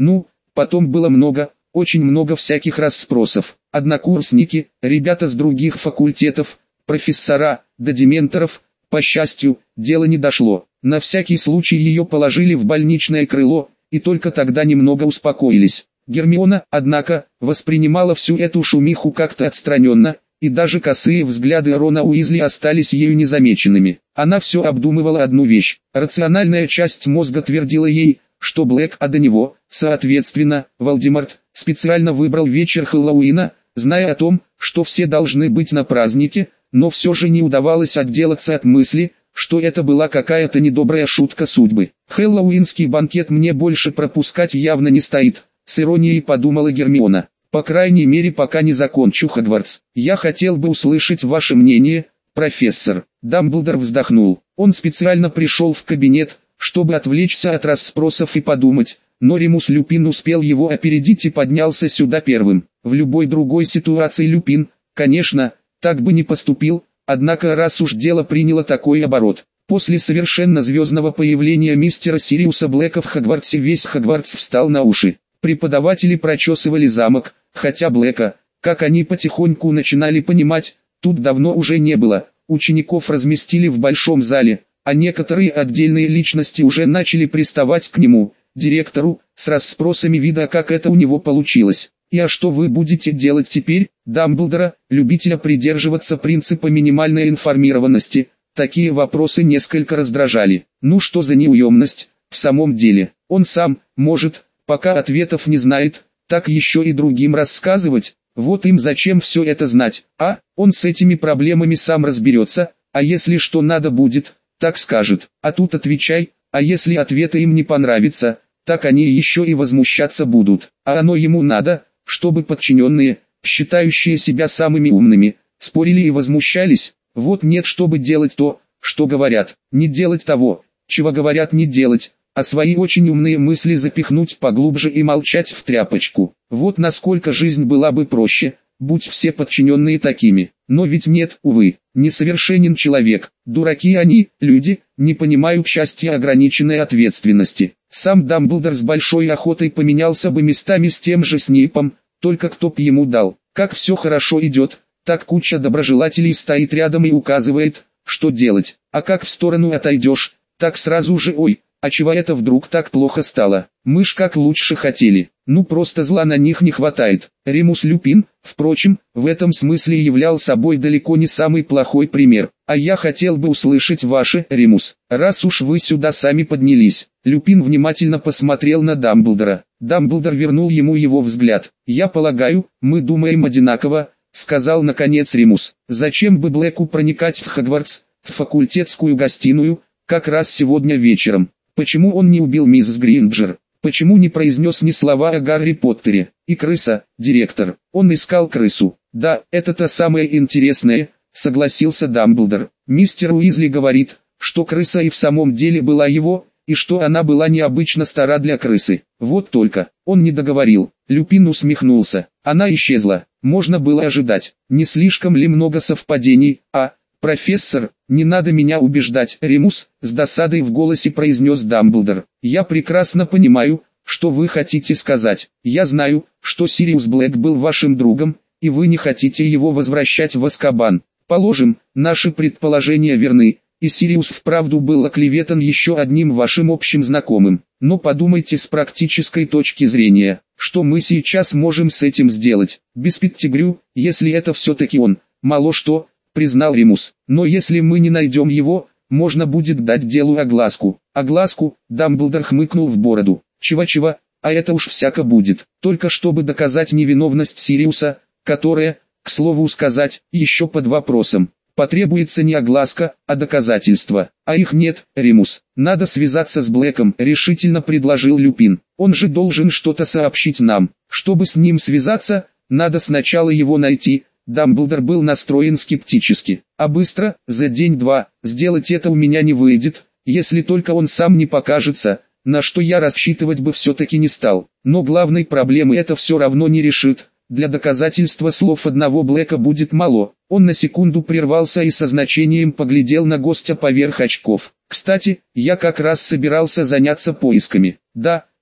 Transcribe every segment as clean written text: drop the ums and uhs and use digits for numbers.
Ну, потом было много, очень много всяких расспросов. Однокурсники, ребята с других факультетов, профессора, до дементоров. По счастью, дело не дошло. На всякий случай ее положили в больничное крыло, и только тогда немного успокоились. Гермиона, однако, воспринимала всю эту шумиху как-то отстраненно, и даже косые взгляды Рона Уизли остались ею незамеченными. Она все обдумывала одну вещь. Рациональная часть мозга твердила ей, что Блэк, а до него, соответственно, Волдеморт, специально выбрал вечер Хэллоуина, зная о том, что все должны быть на празднике, но все же не удавалось отделаться от мысли, что это была какая-то недобрая шутка судьбы. «Хэллоуинский банкет мне больше пропускать явно не стоит», — с иронией подумала Гермиона. «По крайней мере, пока не закончу Хогвартс. Я хотел бы услышать ваше мнение, профессор». Дамблдор вздохнул. Он специально пришел в кабинет, чтобы отвлечься от расспросов и подумать, но Ремус Люпин успел его опередить и поднялся сюда первым. В любой другой ситуации Люпин, конечно, так бы не поступил, однако раз уж дело приняло такой оборот. После совершенно звездного появления мистера Сириуса Блэка в Хогвартсе весь Хогвартс встал на уши. Преподаватели прочесывали замок, хотя Блэка, как они потихоньку начинали понимать, тут давно уже не было. Учеников разместили в большом зале, а некоторые отдельные личности уже начали приставать к нему, директору, с расспросами вида, как это у него получилось. «И а что вы будете делать теперь?» Дамблдора, любителя придерживаться принципа минимальной информированности, такие вопросы несколько раздражали. Ну что за неуемность, в самом деле, он сам, может, пока ответов не знает, так еще и другим рассказывать. Вот им зачем все это знать, а? Он с этими проблемами сам разберется, а если что надо будет, так скажет. А тут отвечай, а если ответы им не понравятся, так они еще и возмущаться будут. А оно ему надо, чтобы подчиненные, считающие себя самыми умными, спорили и возмущались. Вот нет, чтобы делать то, что говорят, не делать того, чего говорят не делать, а свои очень умные мысли запихнуть поглубже и молчать в тряпочку. Вот насколько жизнь была бы проще, будь все подчиненные такими. Но ведь нет, увы, несовершенен человек. Дураки они, люди, не понимают счастья ограниченной ответственности. Сам Дамблдор с большой охотой поменялся бы местами с тем же Снейпом, только кто б ему дал. Как все хорошо идет, так куча доброжелателей стоит рядом и указывает, что делать. А как в сторону отойдешь, так сразу же ой, а чего это вдруг так плохо стало? Мы ж как лучше хотели. Ну просто зла на них не хватает. Ремус Люпин, впрочем, в этом смысле являл собой далеко не самый плохой пример. А я хотел бы услышать ваше, Ремус, раз уж вы сюда сами поднялись. Люпин внимательно посмотрел на Дамблдора. Дамблдор вернул ему его взгляд. «Я полагаю, мы думаем одинаково», — сказал наконец Ремус. «Зачем бы Блэку проникать в Хогвартс, в факультетскую гостиную, как раз сегодня вечером? Почему он не убил миссис Гринджер? Почему не произнес ни слова о Гарри Поттере? И крыса, директор, он искал крысу». «Да, это-то самое интересное», — согласился Дамблдор. «Мистер Уизли говорит, что крыса и в самом деле была его, и что она была необычно стара для крысы. Вот только, он не договорил». Люпин усмехнулся. «Она исчезла, можно было ожидать. Не слишком ли много совпадений, а?» «Профессор, не надо меня убеждать, Ремус», — с досадой в голосе произнес Дамблдор. «Я прекрасно понимаю, что вы хотите сказать. Я знаю, что Сириус Блэк был вашим другом, и вы не хотите его возвращать в Азкабан. Положим, наши предположения верны, и Сириус вправду был оклеветан еще одним вашим общим знакомым. Но подумайте с практической точки зрения, что мы сейчас можем с этим сделать. Без Петтигрю, если это все-таки он, мало что, признал Ремус. Но если мы не найдем его, можно будет дать делу огласку». «Огласку?» — Дамблдор хмыкнул в бороду. «Чего-чего, а это уж всяко будет. Только чтобы доказать невиновность Сириуса, которая, к слову сказать, еще под вопросом. Потребуется не огласка, а доказательства. А их нет, Ремус. Надо связаться с Блэком», — решительно предложил Люпин. «Он же должен что-то сообщить нам. Чтобы с ним связаться, надо сначала его найти». Дамблдор был настроен скептически. «А быстро, за день-два, сделать это у меня не выйдет, если только он сам не покажется, на что я рассчитывать бы все-таки не стал. Но главной проблемы это все равно не решит. Для доказательства слов одного Блэка будет мало». Он на секунду прервался и со значением поглядел на гостя поверх очков. «Кстати, я как раз собирался заняться поисками». «Да,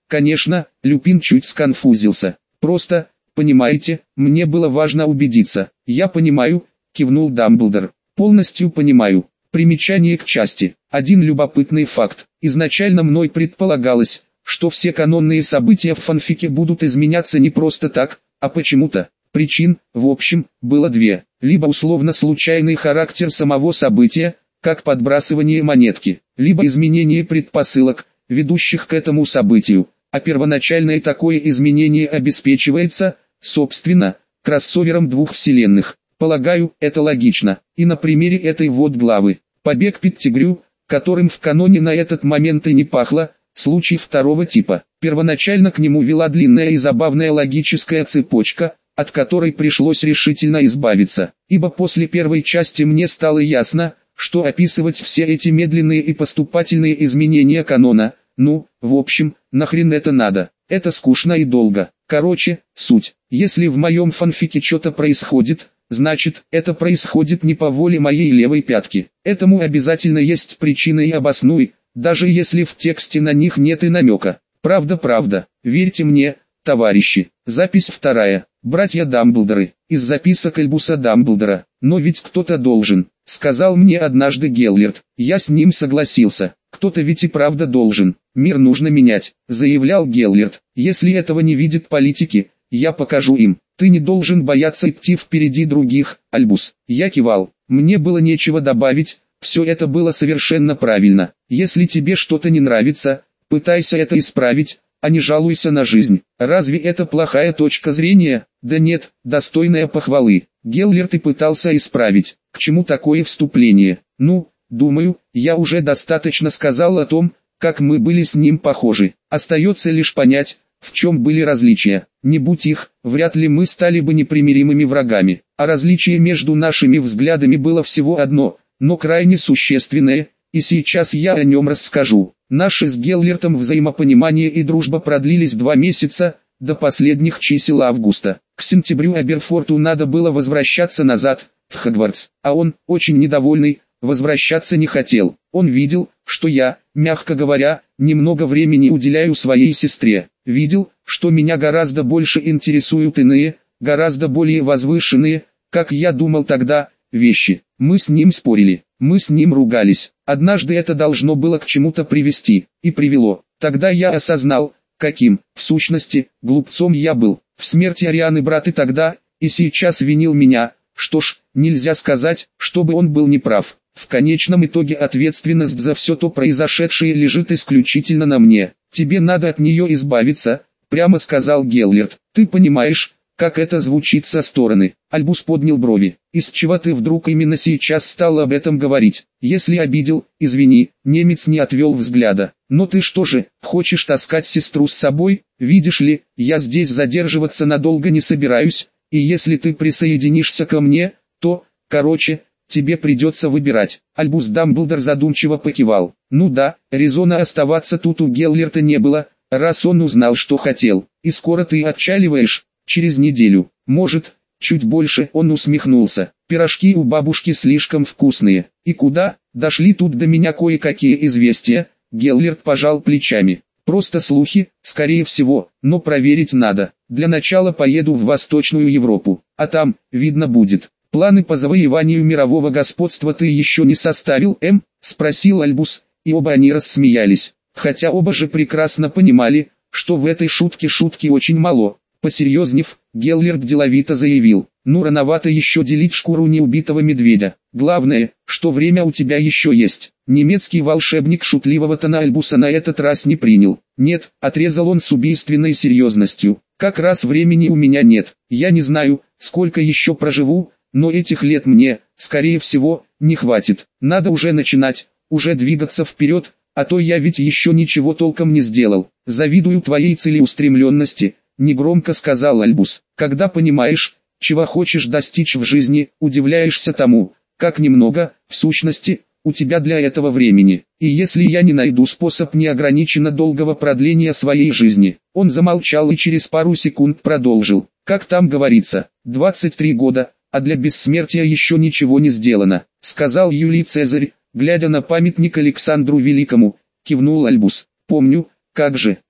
Конечно, Люпин чуть сконфузился. Просто, понимаете, мне было важно убедиться. Я понимаю, кивнул Дамблдор. Полностью понимаю. Примечание к части. Один любопытный факт. Изначально мной предполагалось, что все канонные события в фанфике будут изменяться не просто так, а почему-то. Причин, в общем, было две. Либо условно-случайный характер самого события, как подбрасывание монетки, либо изменение предпосылок, ведущих к этому событию. А первоначальное такое изменение обеспечивается, собственно, кроссовером двух вселенных. Полагаю, это логично. И на примере этой вот главы «Побег Петтигрю», которым в каноне на этот момент и не пахло, случай второго типа. Первоначально к нему вела длинная и забавная логическая цепочка, от которой пришлось решительно избавиться, ибо после первой части мне стало ясно, что описывать все эти медленные и поступательные изменения канона, ну, в общем, нахрен это надо, это скучно и долго. Короче, суть, если в моем фанфике что-то происходит, значит, это происходит не по воле моей левой пятки. Этому обязательно есть причины и обоснуй, даже если в тексте на них нет и намека. Правда, верьте мне, товарищи. Запись вторая. Братья Дамблдоры. Из записок Альбуса Дамблдора. Но ведь кто-то должен, сказал мне однажды Геллерт. Я с ним согласился. Кто-то ведь и правда должен. Мир нужно менять, заявлял Геллерт. Если этого не видят политики, я покажу им. Ты не должен бояться идти впереди других, Альбус. Я кивал. Мне было нечего добавить. Все это было совершенно правильно. Если тебе что-то не нравится, пытайся это исправить, а не жалуйся на жизнь. Разве это плохая точка зрения? Да нет, достойная похвалы. Геллерт и пытался исправить. К чему такое вступление? Ну, думаю, я уже достаточно сказал о том, как мы были с ним похожи. Остается лишь понять, в чем были различия. Не будь их, вряд ли мы стали бы непримиримыми врагами. А различие между нашими взглядами было всего одно, но крайне существенное, и сейчас я о нем расскажу. Наши с Геллертом взаимопонимание и дружба продлились 2 месяца, до последних чисел августа. К сентябрю Аберфорту надо было возвращаться назад, в Хогвартс, а он, очень недовольный, возвращаться не хотел. Он видел, что я, мягко говоря, немного времени уделяю своей сестре. Видел, что меня гораздо больше интересуют иные, гораздо более возвышенные, как я думал тогда, вещи. Мы с ним спорили, мы с ним ругались. Однажды это должно было к чему-то привести, и привело. Тогда я осознал, каким, в сущности, глупцом я был. В смерти Арианы брат и тогда, и сейчас винил меня. Что ж, нельзя сказать, чтобы он был неправ. В конечном итоге ответственность за все то произошедшее лежит исключительно на мне. Тебе надо от нее избавиться, прямо сказал Геллерт. Ты понимаешь, как это звучит со стороны? Альбус поднял брови. Из чего ты вдруг именно сейчас стал об этом говорить? Если обидел, извини, немец не отвел взгляда. Но ты что же, хочешь таскать сестру с собой? Видишь ли, я здесь задерживаться надолго не собираюсь, и если ты присоединишься ко мне, то, короче, тебе придется выбирать. Альбус Дамблдор задумчиво покивал. Ну да, резона оставаться тут у Геллерта не было, раз он узнал, что хотел. И скоро ты отчаливаешь? Через неделю, может, чуть больше. Он усмехнулся. Пирожки у бабушки слишком вкусные. И куда? Дошли тут до меня кое-какие известия. Геллерт пожал плечами. Просто слухи, скорее всего, но проверить надо. Для начала поеду в Восточную Европу, а там, видно будет. Планы по завоеванию мирового господства ты еще не составил, спросил Альбус, и оба они рассмеялись. Хотя оба же прекрасно понимали, что в этой шутке шутки очень мало. Посерьезнев, Геллерт деловито заявил, ну рановато еще делить шкуру неубитого медведя. Главное, что время у тебя еще есть. Немецкий волшебник шутливого тона Альбуса на этот раз не принял. Нет, отрезал он с убийственной серьезностью. Как раз времени у меня нет. Я не знаю, сколько еще проживу, но этих лет мне, скорее всего, не хватит. Надо уже начинать, уже двигаться вперед, а то я ведь еще ничего толком не сделал. Завидую твоей целеустремленности. Негромко сказал Альбус. Когда понимаешь, чего хочешь достичь в жизни, удивляешься тому, как немного, в сущности, у тебя для этого времени. И если я не найду способ неограниченно долгого продления своей жизни. Он замолчал и через пару секунд продолжил. Как там говорится, 23 года, а для бессмертия еще ничего не сделано, сказал Юлий Цезарь, глядя на памятник Александру Великому, кивнул Альбус. Помню, как же,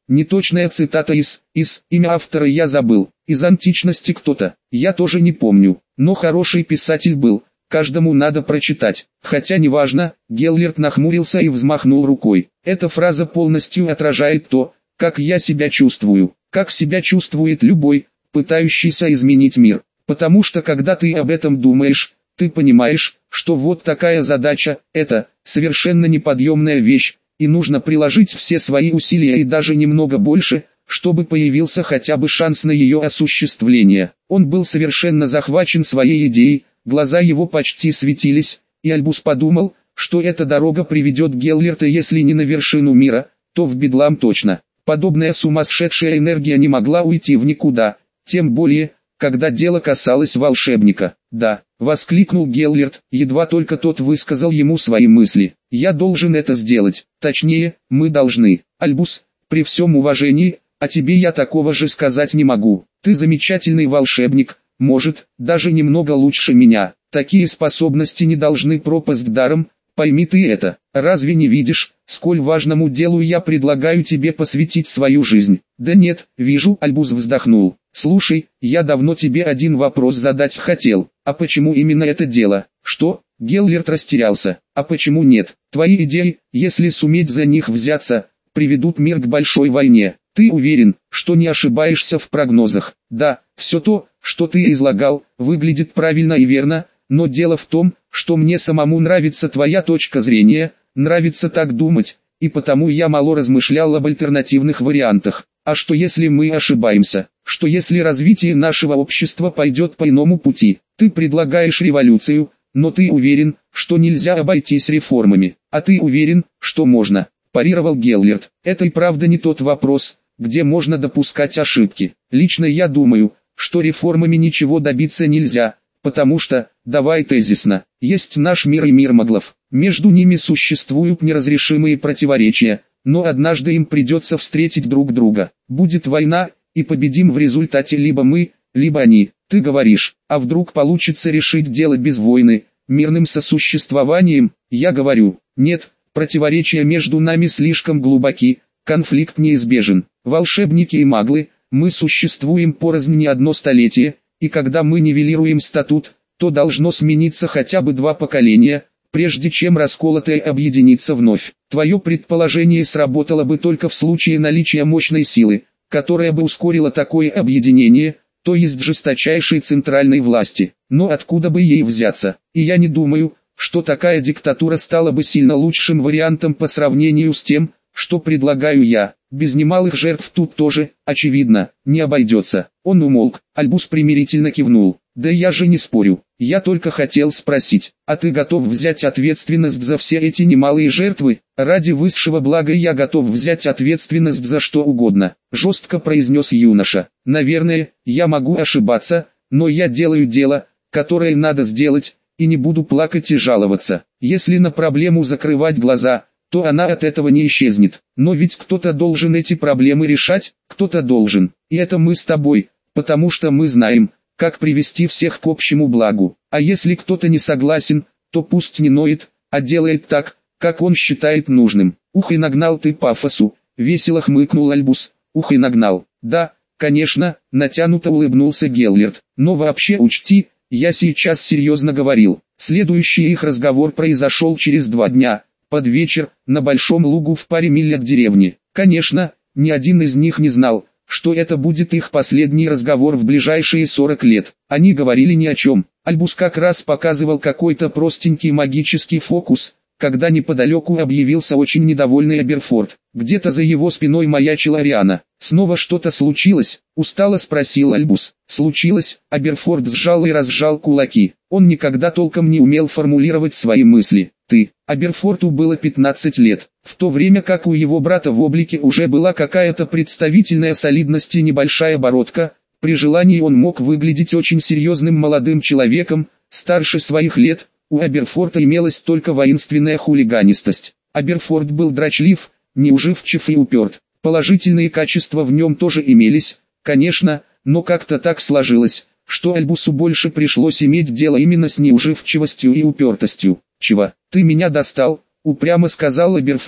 Неточная цитата имя автора я забыл, из античности кто-то, я тоже не помню, но хороший писатель был, каждому надо прочитать, хотя неважно, Геллерт нахмурился и взмахнул рукой. Эта фраза полностью отражает то, как я себя чувствую, как себя чувствует любой, пытающийся изменить мир, потому что когда ты об этом думаешь, ты понимаешь, что вот такая задача, это совершенно неподъемная вещь, и нужно приложить все свои усилия и даже немного больше, чтобы появился хотя бы шанс на ее осуществление. Он был совершенно захвачен своей идеей, глаза его почти светились, и Альбус подумал, что эта дорога приведет Геллерта если не на вершину мира, то в бедлам точно. Подобная сумасшедшая энергия не могла уйти в никуда, тем более, когда дело касалось волшебника. «Да», — воскликнул Геллерт, едва только тот высказал ему свои мысли. «Я должен это сделать, точнее, мы должны. Альбус, при всем уважении, о тебе я такого же сказать не могу. Ты замечательный волшебник, может, даже немного лучше меня. Такие способности не должны пропасть даром, пойми ты это. Разве не видишь, сколь важному делу я предлагаю тебе посвятить свою жизнь?» «Да нет, вижу», — Альбус вздохнул. «Слушай, я давно тебе один вопрос задать хотел, а почему именно это дело?» «Что?» — Геллерт растерялся. «А почему нет? Твои идеи, если суметь за них взяться, приведут мир к большой войне. Ты уверен, что не ошибаешься в прогнозах?» «Да, все то, что ты излагал, выглядит правильно и верно, но дело в том, что мне самому нравится твоя точка зрения, нравится так думать, и потому я мало размышлял об альтернативных вариантах. А что если мы ошибаемся? Что если развитие нашего общества пойдет по иному пути? Ты предлагаешь революцию, но ты уверен, что нельзя обойтись реформами. А ты уверен, что можно?» Парировал Геллерт. «Это и правда не тот вопрос, где можно допускать ошибки. Лично я думаю, что реформами ничего добиться нельзя, потому что, давай тезисно, есть наш мир и мир маглов. Между ними существуют неразрешимые противоречия, но однажды им придется встретить друг друга. Будет война, и победим в результате либо мы, либо они. Ты говоришь, а вдруг получится решить дело без войны, мирным сосуществованием? Я говорю, нет, противоречия между нами слишком глубоки, конфликт неизбежен. Волшебники и маглы, мы существуем порознь не одно столетие, и когда мы нивелируем статут, то должно смениться хотя бы 2 поколения, прежде чем расколотое объединится вновь. Твое предположение сработало бы только в случае наличия мощной силы, которая бы ускорила такое объединение, то есть жесточайшей центральной власти. Но откуда бы ей взяться? И я не думаю, что такая диктатура стала бы сильно лучшим вариантом по сравнению с тем, что предлагаю я. Без немалых жертв тут тоже, очевидно, не обойдется. Он умолк, Альбус примирительно кивнул. «Да я же не спорю, я только хотел спросить, а ты готов взять ответственность за все эти немалые жертвы? Ради высшего блага я готов взять ответственность за что угодно», жестко произнес юноша. «Наверное, я могу ошибаться, но я делаю дело, которое надо сделать, и не буду плакать и жаловаться. Если на проблему закрывать глаза, то она от этого не исчезнет. Но ведь кто-то должен эти проблемы решать, кто-то должен. И это мы с тобой, потому что мы знаем, как привести всех к общему благу. А если кто-то не согласен, то пусть не ноет, а делает так, как он считает нужным». «Ух и нагнал ты пафосу», — весело хмыкнул Альбус. «Ух и нагнал». «Да, конечно», — натянуто улыбнулся Геллерт. «Но вообще учти, я сейчас серьезно говорил». Следующий их разговор произошел через 2 дня, под вечер, на большом лугу в паре миль от деревни. Конечно, ни один из них не знал, что это будет их последний разговор в ближайшие 40 лет. Они говорили ни о чем. Альбус как раз показывал какой-то простенький магический фокус, когда неподалеку объявился очень недовольный Аберфорд. Где-то за его спиной маячила Ариана. «Снова что-то случилось?» — устало спросил Альбус. «Случилось?» — Аберфорд сжал и разжал кулаки. Он никогда толком не умел формулировать свои мысли. Аберфорту было 15 лет, в то время как у его брата в облике уже была какая-то представительная солидность и небольшая бородка. При желании он мог выглядеть очень серьезным молодым человеком, старше своих лет. У Аберфорта имелась только воинственная хулиганистость. Аберфорд был драчлив, неуживчив и уперт. Положительные качества в нем тоже имелись, конечно, но как-то так сложилось, что Альбусу больше пришлось иметь дело именно с неуживчивостью и упертостью. «Чего? Ты меня достал», — упрямо сказал Аберфорд,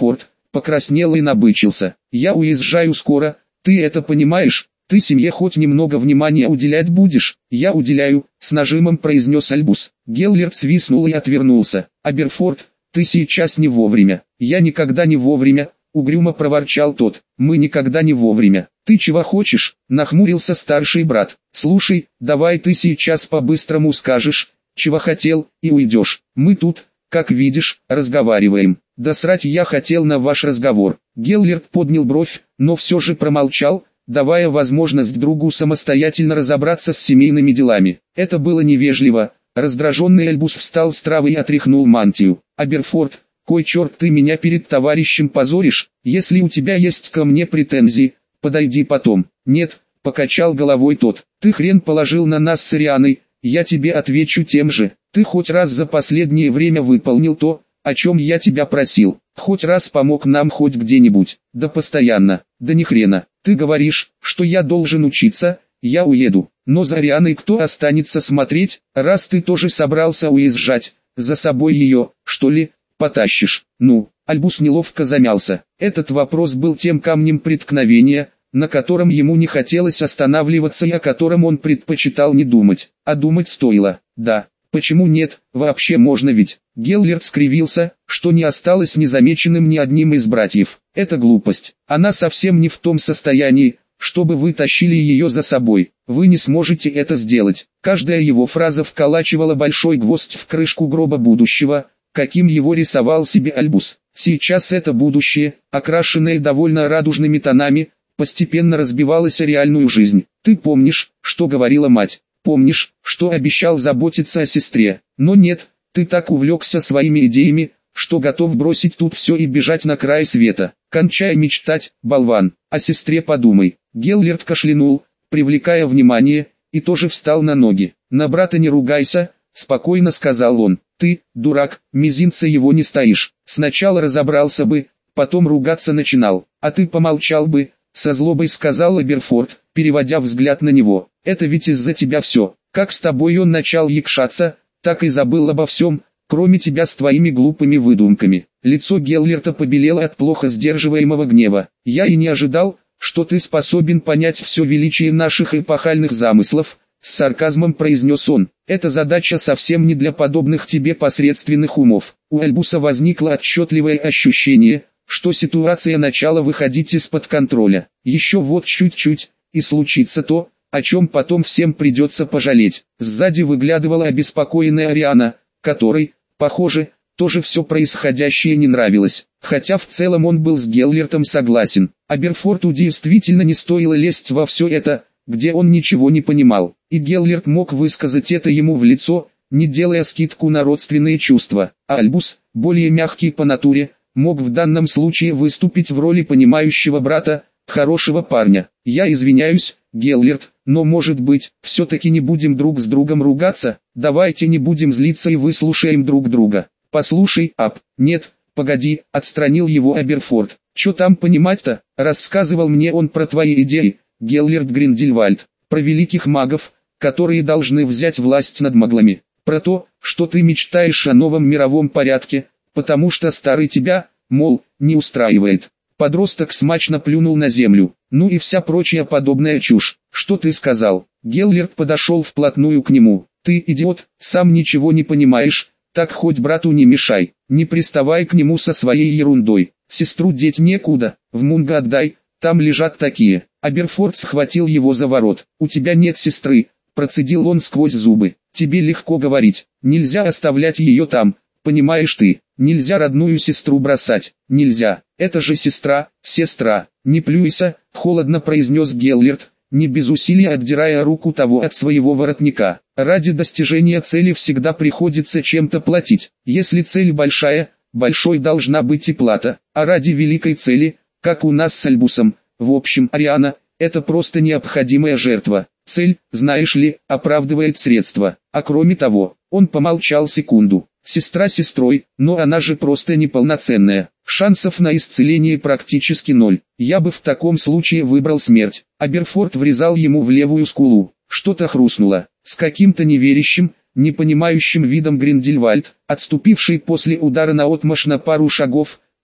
покраснел и набычился. «Я уезжаю скоро, ты это понимаешь? Ты семье хоть немного внимания уделять будешь?» «Я уделяю», — с нажимом произнес Альбус. Геллерт свистнул и отвернулся. «Аберфорд, ты сейчас не вовремя». «Я никогда не вовремя», — угрюмо проворчал тот. «Мы никогда не вовремя». «Ты чего хочешь?» — нахмурился старший брат. «Слушай, давай ты сейчас по-быстрому скажешь, чего хотел, и уйдешь. Мы тут, как видишь, разговариваем». «Да срать я хотел на ваш разговор». Геллерт поднял бровь, но все же промолчал, давая возможность другу самостоятельно разобраться с семейными делами. Это было невежливо. Раздраженный Альбус встал с травы и отряхнул мантию. «Аберфорд, кой черт ты меня перед товарищем позоришь? Если у тебя есть ко мне претензии, подойди потом». «Нет», — покачал головой тот. «Ты хрен положил на нас с Ирианой, я тебе отвечу тем же. Ты хоть раз за последнее время выполнил то, о чем я тебя просил? Хоть раз помог нам хоть где-нибудь?» «Да постоянно». «Да ни хрена. Ты говоришь, что я должен учиться, я уеду. Но за Рианой кто останется смотреть, раз ты тоже собрался уезжать, за собой ее, что ли, потащишь?» «Ну?» Альбус неловко замялся. Этот вопрос был тем камнем преткновения, на котором ему не хотелось останавливаться и о котором он предпочитал не думать. А думать стоило. «Да. Почему нет, вообще можно ведь». Геллерт скривился, что не осталось незамеченным ни одним из братьев. «Это глупость. Она совсем не в том состоянии, чтобы вы тащили ее за собой. Вы не сможете это сделать». Каждая его фраза вколачивала большой гвоздь в крышку гроба будущего, каким его рисовал себе Альбус. Сейчас это будущее, окрашенное довольно радужными тонами, постепенно разбивалось о реальную жизнь. «Ты помнишь, что говорила мать? Помнишь, что обещал заботиться о сестре? Но нет, ты так увлекся своими идеями, что готов бросить тут все и бежать на край света. Кончай мечтать, болван, о сестре подумай». Геллерт кашлянул, привлекая внимание, и тоже встал на ноги. «На брата не ругайся», — спокойно сказал он. «Ты, дурак, мизинца его не стоишь. Сначала разобрался бы, потом ругаться начинал. А ты помолчал бы», — со злобой сказал Аберфорд, переводя взгляд на него. «Это ведь из-за тебя все. Как с тобой он начал якшаться, так и забыл обо всем, кроме тебя с твоими глупыми выдумками». Лицо Геллерта побелело от плохо сдерживаемого гнева. «Я и не ожидал, что ты способен понять все величие наших эпохальных замыслов», — с сарказмом произнес он. «Эта задача совсем не для подобных тебе посредственных умов». У Альбуса возникло отчетливое ощущение, что ситуация начала выходить из-под контроля. Еще вот чуть-чуть, и случится то, о чем потом всем придется пожалеть. Сзади выглядывала обеспокоенная Ариана, которой, похоже, тоже все происходящее не нравилось. Хотя в целом он был с Геллертом согласен. Аберфорду действительно не стоило лезть во все это, где он ничего не понимал. И Геллерт мог высказать это ему в лицо, не делая скидку на родственные чувства. А Альбус, более мягкий по натуре, мог в данном случае выступить в роли понимающего брата, хорошего парня. «Я извиняюсь, Геллерт, но может быть, все-таки не будем друг с другом ругаться? Давайте не будем злиться и выслушаем друг друга». «Послушай, Аб, нет, погоди», — отстранил его Аберфорд. «Чё там понимать-то? Рассказывал мне он про твои идеи, Геллерт Гриндельвальд, про великих магов, которые должны взять власть над маглами, про то, что ты мечтаешь о новом мировом порядке, потому что старый тебя, мол, не устраивает». Подросток смачно плюнул на землю. «Ну и вся прочая подобная чушь. Что ты сказал?» Геллерт подошел вплотную к нему. «Ты, идиот, сам ничего не понимаешь, так хоть брату не мешай. Не приставай к нему со своей ерундой. Сестру деть некуда, в Мунго отдай, там лежат такие». Аберфорд схватил его за ворот. «У тебя нет сестры», — процедил он сквозь зубы. «Тебе легко говорить, нельзя оставлять ее там, понимаешь ты, нельзя родную сестру бросать, нельзя, это же сестра, сестра». «Не плюйся», — холодно произнес Геллерт, не без усилия отдирая руку того от своего воротника. «Ради достижения цели всегда приходится чем-то платить. Если цель большая, большой должна быть и плата, а ради великой цели, как у нас с Альбусом, в общем, Ариана, это просто необходимая жертва. Цель, знаешь ли, оправдывает средства. А кроме того», он помолчал секунду, «сестра сестрой, но она же просто неполноценная. Шансов на исцеление практически ноль. Я бы в таком случае выбрал смерть». Аберфорд врезал ему в левую скулу. Что-то хрустнуло. С каким-то неверящим, непонимающим видом Гриндельвальд, отступивший после удара наотмашь на пару шагов,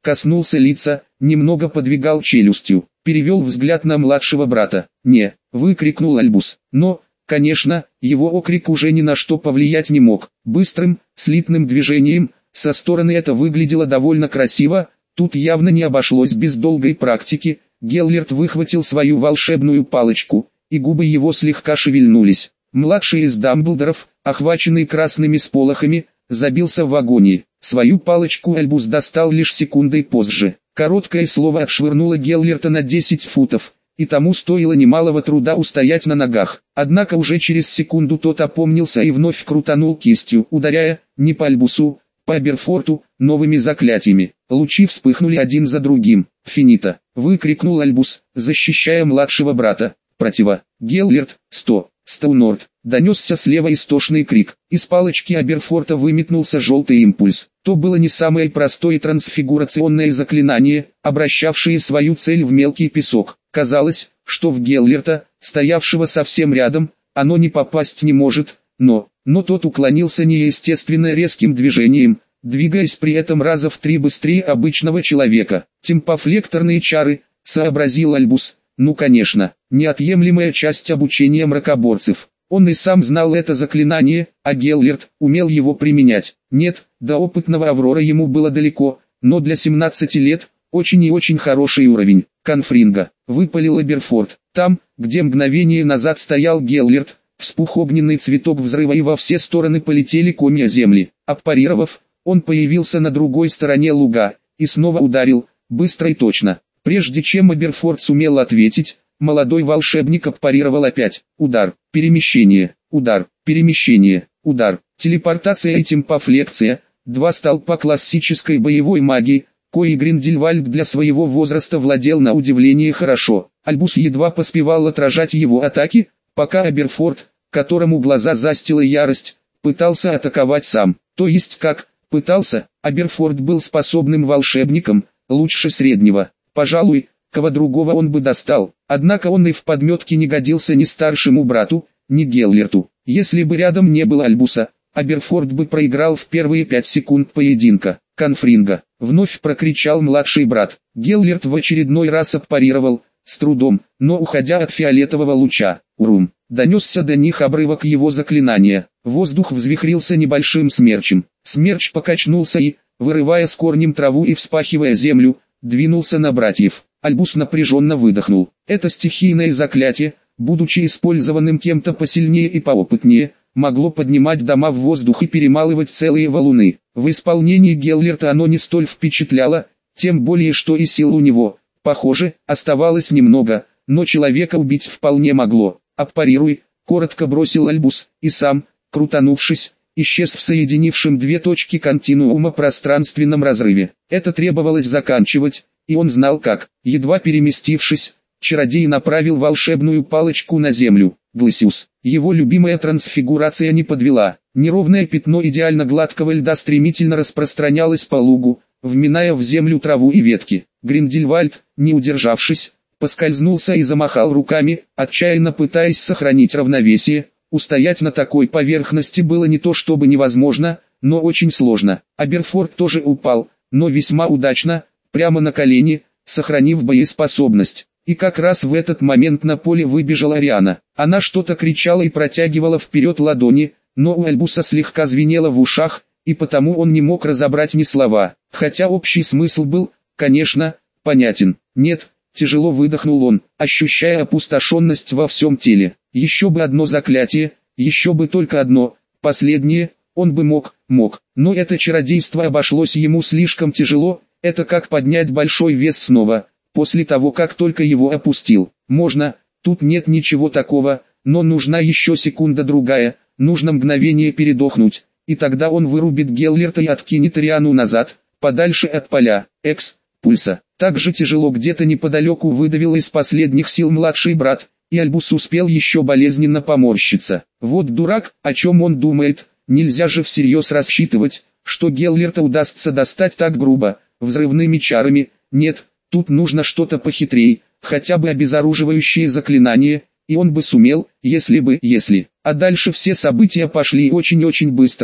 коснулся лица, немного подвигал челюстью, перевел взгляд на младшего брата. «Не!» — выкрикнул Альбус. Но, конечно, его окрик уже ни на что повлиять не мог. Быстрым, слитным движением, со стороны это выглядело довольно красиво, тут явно не обошлось без долгой практики. Геллерт выхватил свою волшебную палочку, и губы его слегка шевельнулись. Младший из Дамблдоров, охваченный красными сполохами, забился в агонии. Свою палочку Альбус достал лишь секундой позже. Короткое слово отшвырнуло Геллерта на 10 футов, и тому стоило немалого труда устоять на ногах. Однако уже через секунду тот опомнился и вновь крутанул кистью, ударяя, не по Альбусу, по Аберфорту, новыми заклятиями. Лучи вспыхнули один за другим. «Финита!» — выкрикнул Альбус, защищая младшего брата. «Противо!» «Геллерт! 100! Стоунорд!» Донесся слева истошный крик. Из палочки Аберфорта выметнулся желтый импульс. То было не самое простое трансфигурационное заклинание, обращавшее свою цель в мелкий песок. Казалось, что в Геллерта, стоявшего совсем рядом, оно не попасть не может, но тот уклонился неестественно резким движением, двигаясь при этом раза в 3 быстрее обычного человека. «Темпофлекторные чары», — сообразил Альбус. Ну конечно, неотъемлемая часть обучения мракоборцев. Он и сам знал это заклинание, а Геллерт умел его применять. Нет, до опытного Аврора ему было далеко, но для 17 лет очень и очень хороший уровень. «Конфринга», — выпалил Аберфорт. Там, где мгновение назад стоял Геллерт, вспух огненный цветок взрыва и во все стороны полетели комья земли. Аппарировав, он появился на другой стороне луга и снова ударил, быстро и точно. Прежде чем Аберфорт сумел ответить, молодой волшебник аппарировал опять. Удар, перемещение, удар, перемещение, удар, телепортация и темпофлекция, два столпа классической боевой магии, кои Гриндельвальд для своего возраста владел на удивление хорошо. Альбус едва поспевал отражать его атаки, пока Аберфорт, которому глаза застила ярость, пытался атаковать сам. То есть как, пытался, Аберфорт был способным волшебником, лучше среднего. Пожалуй, кого другого он бы достал, однако он и в подметке не годился ни старшему брату, ни Геллерту. Если бы рядом не было Альбуса, Аберфорт бы проиграл в первые 5 секунд поединка. «Конфринга!» — вновь прокричал младший брат. Геллерт в очередной раз аппарировал, с трудом, но уходя от фиолетового луча. «Урум!» — донесся до них обрывок его заклинания. Воздух взвихрился небольшим смерчем. Смерч покачнулся и, вырывая с корнем траву и вспахивая землю, двинулся на братьев. Альбус напряженно выдохнул. Это стихийное заклятие, будучи использованным кем-то посильнее и поопытнее, могло поднимать дома в воздух и перемалывать целые валуны. В исполнении Геллерта оно не столь впечатляло, тем более что и сил у него, похоже, оставалось немного, но человека убить вполне могло. «Аппарируй», — коротко бросил Альбус, и сам, крутанувшись, исчез в соединившем две точки континуума пространственном разрыве. Это требовалось заканчивать, и он знал как. Едва переместившись, чародей направил волшебную палочку на землю. Гласиус. Его любимая трансфигурация не подвела. Неровное пятно идеально гладкого льда стремительно распространялось по лугу, вминая в землю траву и ветки. Гриндельвальд, не удержавшись, поскользнулся и замахал руками, отчаянно пытаясь сохранить равновесие. Устоять на такой поверхности было не то чтобы невозможно, но очень сложно. Аберфорт тоже упал, но весьма удачно, прямо на колени, сохранив боеспособность. И как раз в этот момент на поле выбежала Ариана. Она что-то кричала и протягивала вперед ладони, но у Альбуса слегка звенело в ушах, и потому он не мог разобрать ни слова. Хотя общий смысл был, конечно, понятен. «Нет», — тяжело выдохнул он, ощущая опустошенность во всем теле. Еще бы одно заклятие, еще бы только одно, последнее, он бы мог, но это чародейство обошлось ему слишком тяжело, это как поднять большой вес снова, после того как только его опустил. Можно, тут нет ничего такого, но нужна еще секунда-другая, нужно мгновение передохнуть, и тогда он вырубит Геллерта и откинет Ариану назад, подальше от поля. Пульса. Так же тяжело где-то неподалеку выдавил из последних сил младший брат, и Альбус успел еще болезненно поморщиться. Вот дурак, о чем он думает, нельзя же всерьез рассчитывать, что Геллерта удастся достать так грубо, взрывными чарами. Нет, тут нужно что-то похитрее, хотя бы обезоруживающее заклинание, и он бы сумел, если. А дальше все события пошли очень-очень быстро.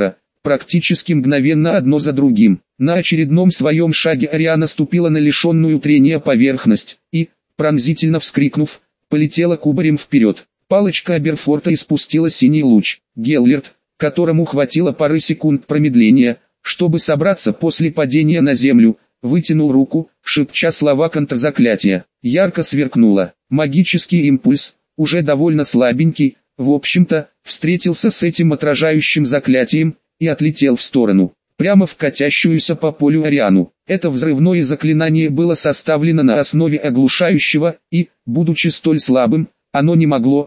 практически мгновенно одно за другим. На очередном своем шаге Ариана ступила на лишенную трения поверхность и, пронзительно вскрикнув, полетела кубарем вперед. Палочка Аберфорта испустила синий луч. Геллерт, которому хватило пары секунд промедления, чтобы собраться после падения на землю, вытянул руку, шепча слова контрзаклятия. Ярко сверкнуло. Магический импульс, уже довольно слабенький, в общем-то, встретился с этим отражающим заклятием и отлетел в сторону, прямо в катящуюся по полю Ариану. Это взрывное заклинание было составлено на основе оглушающего, и, будучи столь слабым, оно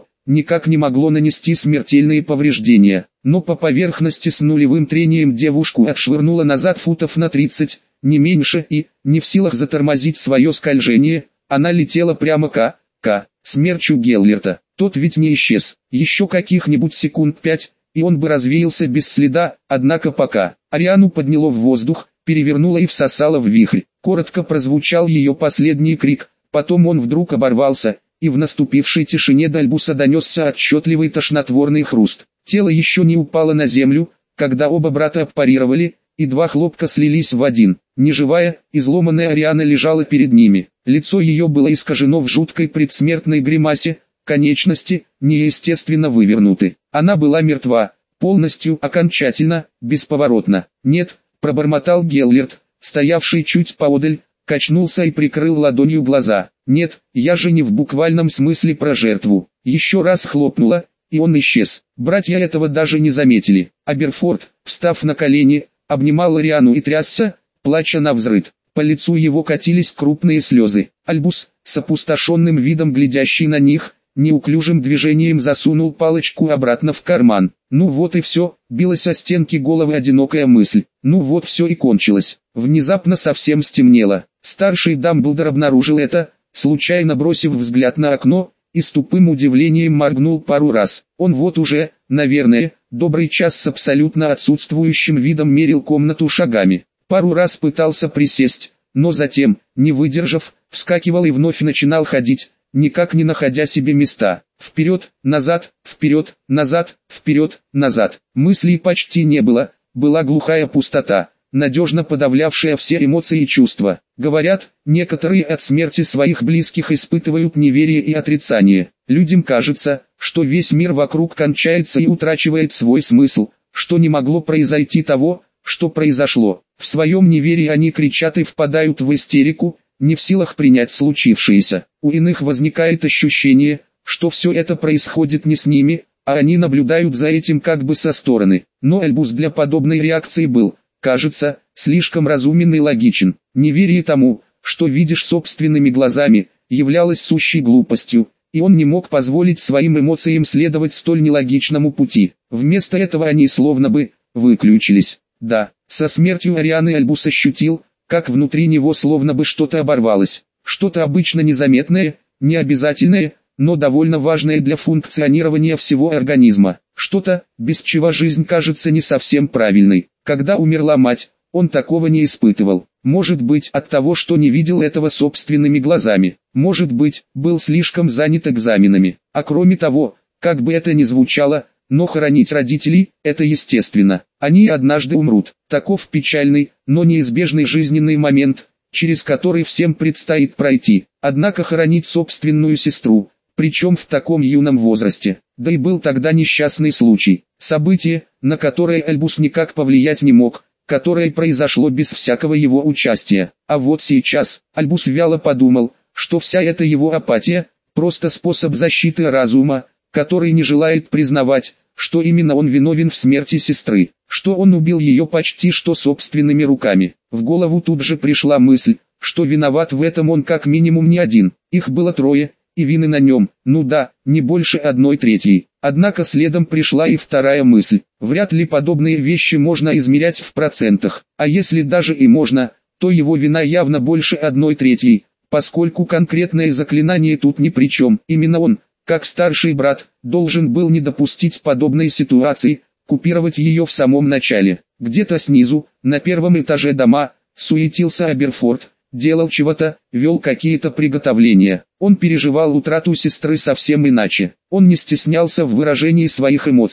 никак не могло нанести смертельные повреждения. Но по поверхности с нулевым трением девушку отшвырнуло назад футов на 30, не меньше, и, не в силах затормозить свое скольжение, она летела прямо к смерчу Геллерта. Тот ведь не исчез. Еще каких-нибудь секунд 5, и он бы развеялся без следа, однако пока. Ариану подняло в воздух, перевернуло и всосало в вихрь. Коротко прозвучал ее последний крик, потом он вдруг оборвался, и в наступившей тишине до Альбуса донесся отчетливый тошнотворный хруст. Тело еще не упало на землю, когда оба брата аппарировали, и два хлопка слились в один. Неживая, изломанная Ариана лежала перед ними. Лицо ее было искажено в жуткой предсмертной гримасе, конечности неестественно вывернуты. Она была мертва, полностью, окончательно, бесповоротно. «Нет», — пробормотал Геллерт, стоявший чуть поодаль, качнулся и прикрыл ладонью глаза. «Нет, я же не в буквальном смысле про жертву». Еще раз хлопнуло, и он исчез. Братья этого даже не заметили. Аберфорд, встав на колени, обнимал Ариану и трясся, плача навзрыд. По лицу его катились крупные слезы. Альбус, с опустошенным видом глядящий на них, неуклюжим движением засунул палочку обратно в карман. Ну вот и все, билась о стенки головы одинокая мысль. Ну вот все и кончилось. Внезапно совсем стемнело. Старший Дамблдор обнаружил это, случайно бросив взгляд на окно, и с тупым удивлением моргнул пару раз. Он вот уже, наверное, добрый час с абсолютно отсутствующим видом мерил комнату шагами. Пару раз пытался присесть, но затем, не выдержав, вскакивал и вновь начинал ходить, никак не находя себе места. Вперед, назад, вперед, назад, вперед, назад. Мыслей почти не было, была глухая пустота, надежно подавлявшая все эмоции и чувства. Говорят, некоторые от смерти своих близких испытывают неверие и отрицание. Людям кажется, что весь мир вокруг кончается и утрачивает свой смысл, что не могло произойти того, что произошло. В своем неверии они кричат и впадают в истерику, не в силах принять случившееся. У иных возникает ощущение, что все это происходит не с ними, а они наблюдают за этим как бы со стороны. Но Альбус для подобной реакции был, кажется, слишком разумен и логичен. Неверие тому, что видишь собственными глазами, являлось сущей глупостью, и он не мог позволить своим эмоциям следовать столь нелогичному пути. Вместо этого они словно бы выключились. Да, со смертью Арианы Альбус ощутил, как внутри него словно бы что-то оборвалось, что-то обычно незаметное, необязательное, но довольно важное для функционирования всего организма, что-то, без чего жизнь кажется не совсем правильной. Когда умерла мать, он такого не испытывал. Может быть, от того, что не видел этого собственными глазами. Может быть, был слишком занят экзаменами. А кроме того, как бы это ни звучало, но хоронить родителей – это естественно. Они однажды умрут. Таков печальный, но неизбежный жизненный момент, через который всем предстоит пройти. Однако хоронить собственную сестру, причем в таком юном возрасте, да и был тогда несчастный случай. Событие, на которое Альбус никак повлиять не мог, которое произошло без всякого его участия. А вот сейчас, Альбус вяло подумал, что вся эта его апатия – просто способ защиты разума, который не желает признавать, что именно он виновен в смерти сестры, что он убил ее почти что собственными руками. В голову тут же пришла мысль, что виноват в этом он как минимум не один, их было трое, и вины на нем, ну да, не больше 1/3. Однако следом пришла и вторая мысль, вряд ли подобные вещи можно измерять в процентах, а если даже и можно, то его вина явно больше 1/3, поскольку конкретное заклинание тут ни при чем, именно он, как старший брат, должен был не допустить подобной ситуации, купировать ее в самом начале. Где-то снизу, на первом этаже дома, суетился Аберфорд, делал чего-то, вел какие-то приготовления. Он переживал утрату сестры совсем иначе. Он не стеснялся в выражении своих эмоций.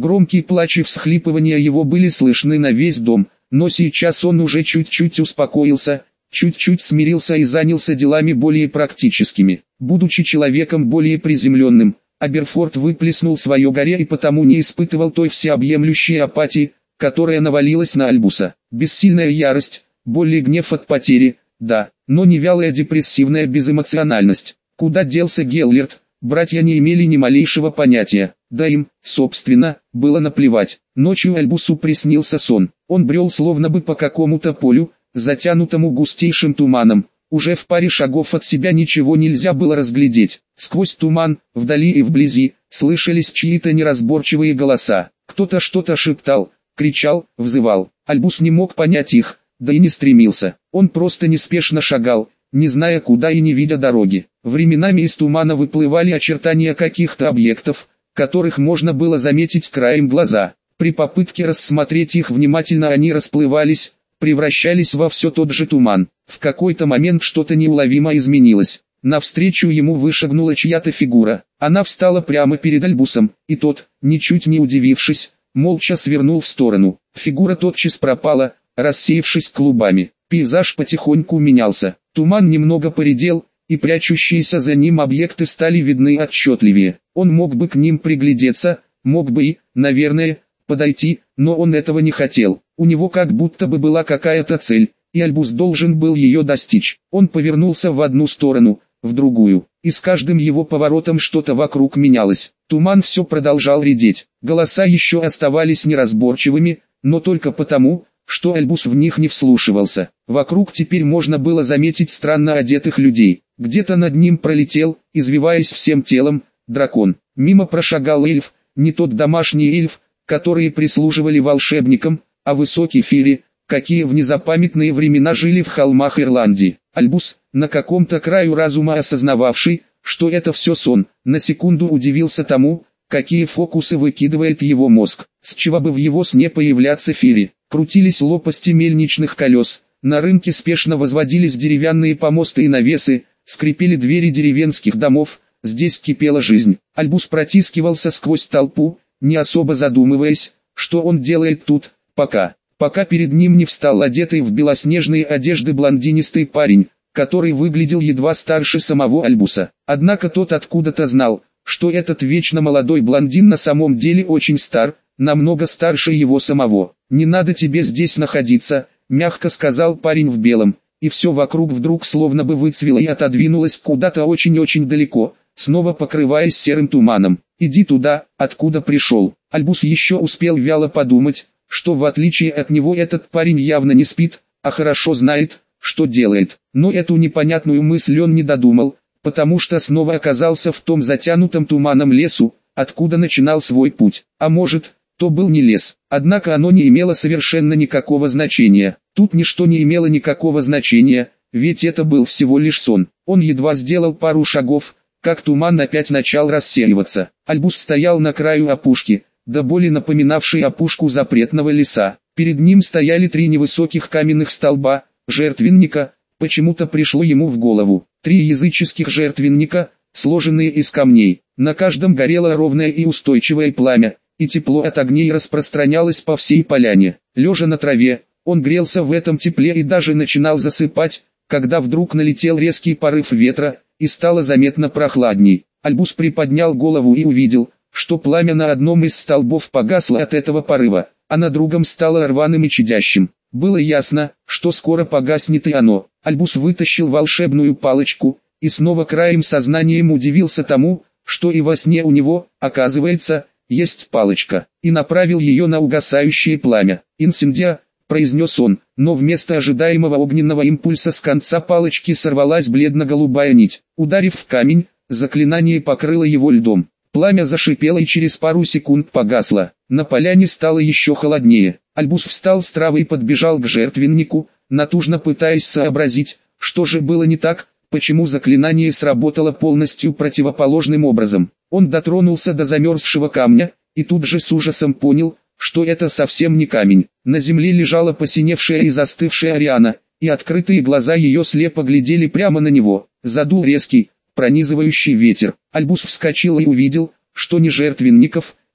Громкие плач и всхлипывания его были слышны на весь дом, но сейчас он уже чуть-чуть успокоился, чуть-чуть смирился и занялся делами более практическими. Будучи человеком более приземленным, Аберфорд выплеснул свое горе и потому не испытывал той всеобъемлющей апатии, которая навалилась на Альбуса. Бессильная ярость, боль и гнев от потери, да, но не вялая депрессивная безэмоциональность. Куда делся Геллерт, братья не имели ни малейшего понятия, да им, собственно, было наплевать. Ночью Альбусу приснился сон. Он брел словно бы по какому-то полю, затянутому густейшим туманом. Уже в паре шагов от себя ничего нельзя было разглядеть. Сквозь туман, вдали и вблизи, слышались чьи-то неразборчивые голоса. Кто-то что-то шептал, кричал, взывал. Альбус не мог понять их, да и не стремился. Он просто неспешно шагал, не зная куда и не видя дороги. Временами из тумана выплывали очертания каких-то объектов, которых можно было заметить краем глаза. При попытке рассмотреть их внимательно они расплывались, превращались во все тот же туман. В какой-то момент что-то неуловимо изменилось. Навстречу ему вышагнула чья-то фигура. Она встала прямо перед Альбусом, и тот, ничуть не удивившись, молча свернул в сторону. Фигура тотчас пропала, рассеявшись клубами. Пейзаж потихоньку менялся. Туман немного поредел, и прячущиеся за ним объекты стали видны отчетливее. Он мог бы к ним приглядеться, мог бы и, наверное, подойти, но он этого не хотел. У него как будто бы была какая-то цель, и Альбус должен был ее достичь. Он повернулся в одну сторону, в другую, и с каждым его поворотом что-то вокруг менялось. Туман все продолжал редеть. Голоса еще оставались неразборчивыми, но только потому, что Альбус в них не вслушивался. Вокруг теперь можно было заметить странно одетых людей. Где-то над ним пролетел, извиваясь всем телом, дракон. Мимо прошагал эльф, не тот домашний эльф, которые прислуживали волшебникам, а высокий фири, какие в незапамятные времена жили в холмах Ирландии. Альбус, на каком-то краю разума осознававший, что это все сон, на секунду удивился тому, какие фокусы выкидывает его мозг. С чего бы в его сне появляться фири? Крутились лопасти мельничных колес, на рынке спешно возводились деревянные помосты и навесы, скрипели двери деревенских домов, здесь кипела жизнь. Альбус протискивался сквозь толпу, не особо задумываясь, что он делает тут, пока перед ним не встал одетый в белоснежные одежды блондинистый парень, который выглядел едва старше самого Альбуса. Однако тот откуда-то знал, что этот вечно молодой блондин на самом деле очень стар, намного старше его самого. «Не надо тебе здесь находиться», — мягко сказал парень в белом, и все вокруг вдруг словно бы выцвело и отодвинулось куда-то очень-очень далеко, снова покрываясь серым туманом. «Иди туда, откуда пришел». Альбус еще успел вяло подумать, что в отличие от него этот парень явно не спит, а хорошо знает, что делает. Но эту непонятную мысль он не додумал, потому что снова оказался в том затянутом туманом лесу, откуда начинал свой путь. А может, то был не лес, однако оно не имело совершенно никакого значения. Тут ничто не имело никакого значения, ведь это был всего лишь сон. Он едва сделал пару шагов, как туман опять начал рассеиваться. Альбус стоял на краю опушки, до боли напоминавшей опушку запретного леса. Перед ним стояли 3 невысоких каменных столба, жертвенника. Почему-то пришло ему в голову. 3 языческих жертвенника, сложенные из камней. На каждом горело ровное и устойчивое пламя, и тепло от огней распространялось по всей поляне. Лежа на траве, он грелся в этом тепле и даже начинал засыпать, когда вдруг налетел резкий порыв ветра, и стало заметно прохладней. Альбус приподнял голову и увидел, что пламя на одном из столбов погасло от этого порыва, а на другом стало рваным и чадящим. Было ясно, что скоро погаснет и оно. Альбус вытащил волшебную палочку, и снова краем сознания удивился тому, что и во сне у него, оказывается, есть палочка, и направил ее на угасающее пламя. «Инсендия», — произнес он, но вместо ожидаемого огненного импульса с конца палочки сорвалась бледно-голубая нить. Ударив в камень, заклинание покрыло его льдом. Пламя зашипело и через пару секунд погасло. На поляне стало еще холоднее. Альбус встал с травы и подбежал к жертвеннику, натужно пытаясь сообразить, что же было не так, почему заклинание сработало полностью противоположным образом. Он дотронулся до замерзшего камня, и тут же с ужасом понял, что это совсем не камень. На земле лежала посиневшая и застывшая Ариана, и открытые глаза ее слепо глядели прямо на него. Задул резкий, пронизывающий ветер. Альбус вскочил и увидел, что ни жертвенников,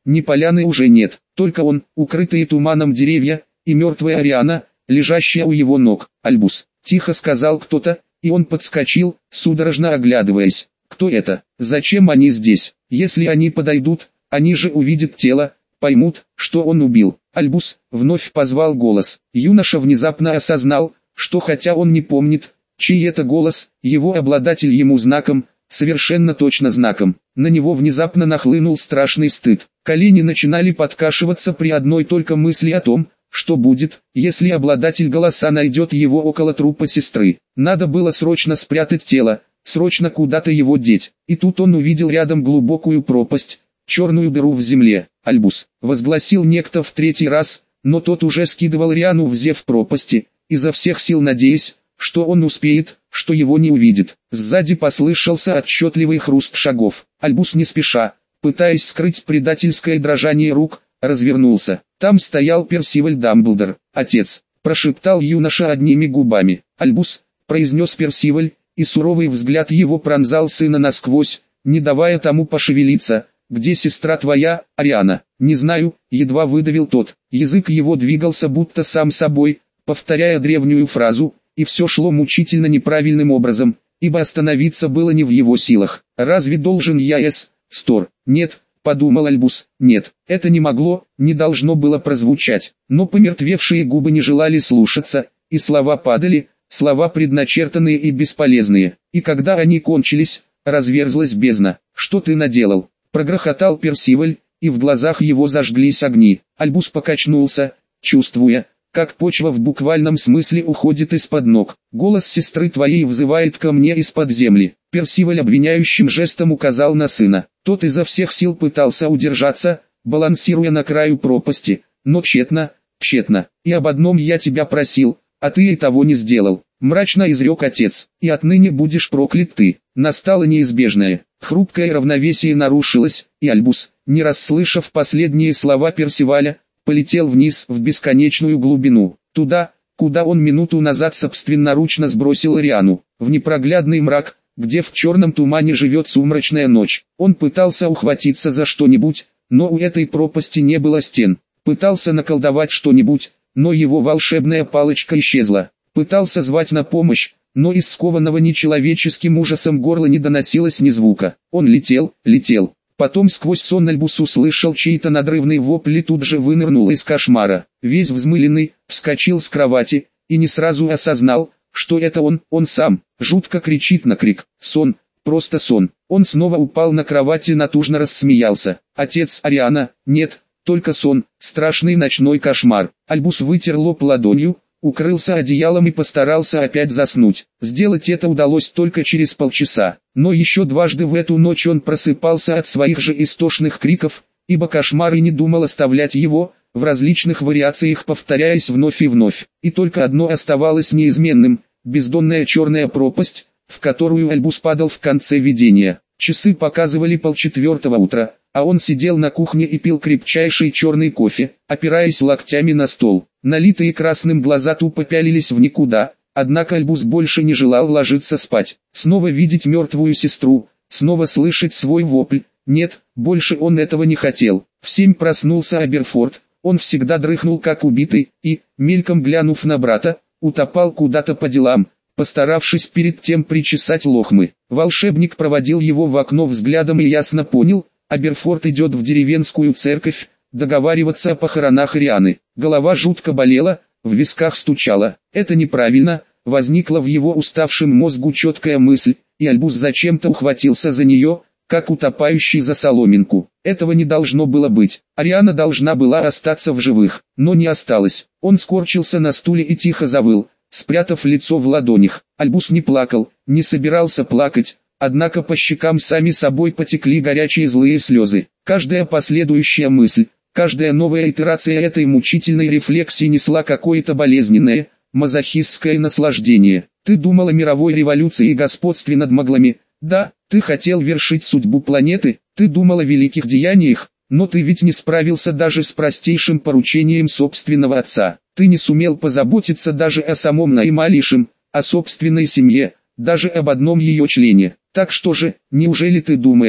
ни поляны уже нет, только он, укрытые туманом деревья, и мертвая Ариана, лежащая у его ног. «Альбус», — тихо сказал кто-то, и он подскочил, судорожно оглядываясь. «Кто это? Зачем они здесь? Если они подойдут, они же увидят тело, поймут, что он убил». «Альбус», — вновь позвал голос. Юноша внезапно осознал, что хотя он не помнит, чей это голос, его обладатель ему знаком, совершенно точно знаком. На него внезапно нахлынул страшный стыд. Колени начинали подкашиваться при одной только мысли о том, что будет, если обладатель голоса найдет его около трупа сестры. Надо было срочно спрятать тело, срочно куда-то его деть. И тут он увидел рядом глубокую пропасть, черную дыру в земле. «Альбус», — возгласил некто в третий раз, но тот уже скидывал Риану в зев пропасти, изо всех сил надеясь, что он успеет, что его не увидит. Сзади послышался отчетливый хруст шагов. Альбус не спеша, пытаясь скрыть предательское дрожание рук, развернулся. Там стоял Персиваль Дамблдор. «Отец», — прошептал юноша одними губами. «Альбус», — произнес Персиваль, и суровый взгляд его пронзал сына насквозь, не давая тому пошевелиться. «Где сестра твоя, Ариана?» «Не знаю», — едва выдавил тот. Язык его двигался будто сам собой, повторяя древнюю фразу, и все шло мучительно неправильным образом, ибо остановиться было не в его силах. «Разве должен я Стор?» «Нет», — подумал Альбус, — «нет, это не могло, не должно было прозвучать». Но помертвевшие губы не желали слушаться, и слова падали, слова предначертанные и бесполезные. И когда они кончились, разверзлась бездна. «Что ты наделал?» — прогрохотал Персиваль, и в глазах его зажглись огни. Альбус покачнулся, чувствуя, как почва в буквальном смысле уходит из-под ног. «Голос сестры твоей взывает ко мне из-под земли». Персиваль обвиняющим жестом указал на сына. Тот изо всех сил пытался удержаться, балансируя на краю пропасти, но тщетно, тщетно. «И об одном я тебя просил, а ты и того не сделал», — мрачно изрек отец. «И отныне будешь проклят ты». Настало неизбежное. Хрупкое равновесие нарушилось, и Альбус, не расслышав последние слова Персиваля, полетел вниз в бесконечную глубину, туда, куда он минуту назад собственноручно сбросил Ариану, в непроглядный мрак, где в черном тумане живет сумрачная ночь. Он пытался ухватиться за что-нибудь, но у этой пропасти не было стен. Пытался наколдовать что-нибудь, но его волшебная палочка исчезла. Пытался звать на помощь, но из скованного нечеловеческим ужасом горла не доносилось ни звука. Он летел, летел. Потом сквозь сон Альбус услышал чей-то надрывный вопль и тут же вынырнул из кошмара. Весь взмыленный, вскочил с кровати, и не сразу осознал, что это он сам. Жутко кричит на крик. Сон, просто сон. Он снова упал на кровать и натужно рассмеялся. «Отец, Ариана, нет, только сон, страшный ночной кошмар». Альбус вытер лоб ладонью, укрылся одеялом и постарался опять заснуть. Сделать это удалось только через полчаса, но еще дважды в эту ночь он просыпался от своих же истошных криков, ибо кошмар и не думал оставлять его, в различных вариациях повторяясь вновь и вновь. И только одно оставалось неизменным — бездонная черная пропасть, в которую Альбус падал в конце видения. Часы показывали 3:30 утра, а он сидел на кухне и пил крепчайший черный кофе, опираясь локтями на стол. Налитые красным глаза тупо пялились в никуда, однако Альбус больше не желал ложиться спать. Снова видеть мертвую сестру, снова слышать свой вопль. Нет, больше он этого не хотел. В 7 проснулся Аберфорд, он всегда дрыхнул как убитый, и, мельком глянув на брата, утопал куда-то по делам, постаравшись перед тем причесать лохмы. Волшебник проводил его в окно взглядом и ясно понял, Аберфорд идет в деревенскую церковь, договариваться о похоронах Арианы. Голова жутко болела, в висках стучала. Это неправильно, возникла в его уставшем мозгу четкая мысль, и Альбус зачем-то ухватился за нее, как утопающий за соломинку. Этого не должно было быть. Ариана должна была остаться в живых, но не осталась. Он скорчился на стуле и тихо завыл, спрятав лицо в ладонях. Альбус не плакал, не собирался плакать, однако по щекам сами собой потекли горячие злые слезы. Каждая последующая мысль, каждая новая итерация этой мучительной рефлексии несла какое-то болезненное, мазохистское наслаждение. Ты думал о мировой революции и господстве над моглами. Да, ты хотел вершить судьбу планеты, ты думал о великих деяниях, но ты ведь не справился даже с простейшим поручением собственного отца. Ты не сумел позаботиться даже о самом наималейшем, о собственной семье, даже об одном ее члене. Так что же, неужели ты думаешь,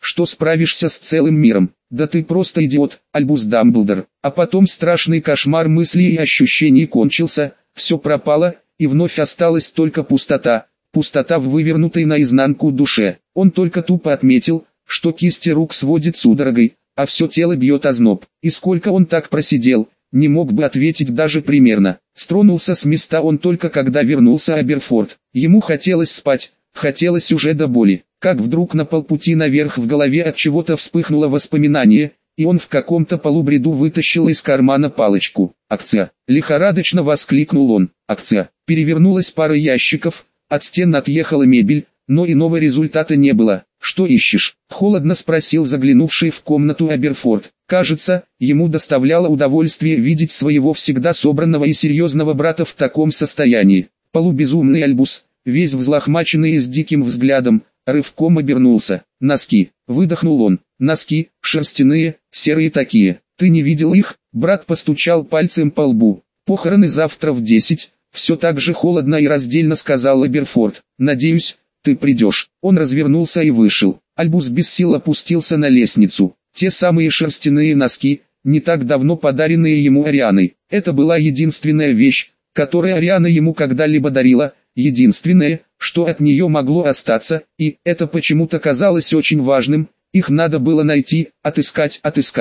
что справишься с целым миром. Да ты просто идиот, Альбус Дамблдор. А потом страшный кошмар мыслей и ощущений кончился, все пропало, и вновь осталась только пустота. Пустота в вывернутой наизнанку душе. Он только тупо отметил, что кисти рук сводит судорогой, а все тело бьет озноб. И сколько он так просидел, не мог бы ответить даже примерно. Стронулся с места он только когда вернулся Аберфорд. Ему хотелось спать, хотелось уже до боли. Как вдруг на полпути наверх в голове от чего-то вспыхнуло воспоминание, и он в каком-то полубреду вытащил из кармана палочку. «Акция!» — лихорадочно воскликнул он. «Акция!» Перевернулась пара ящиков, от стен отъехала мебель, но иного результата не было. «Что ищешь?» — холодно спросил заглянувший в комнату Аберфорд. Кажется, ему доставляло удовольствие видеть своего всегда собранного и серьезного брата в таком состоянии. Полубезумный Альбус, весь взлохмаченный и с диким взглядом, рывком обернулся. «Носки!» — выдохнул он. «Носки, шерстяные, серые такие. Ты не видел их?» Брат постучал пальцем по лбу. «Похороны завтра в 10, все так же холодно и раздельно сказал Аберфорд. «Надеюсь, ты придешь». Он развернулся и вышел. Альбус без сил опустился на лестницу. Те самые шерстяные носки, не так давно подаренные ему Арианой. Это была единственная вещь, которую Ариана ему когда-либо дарила, единственное, что от нее могло остаться, и это почему-то казалось очень важным. Их надо было найти, отыскать.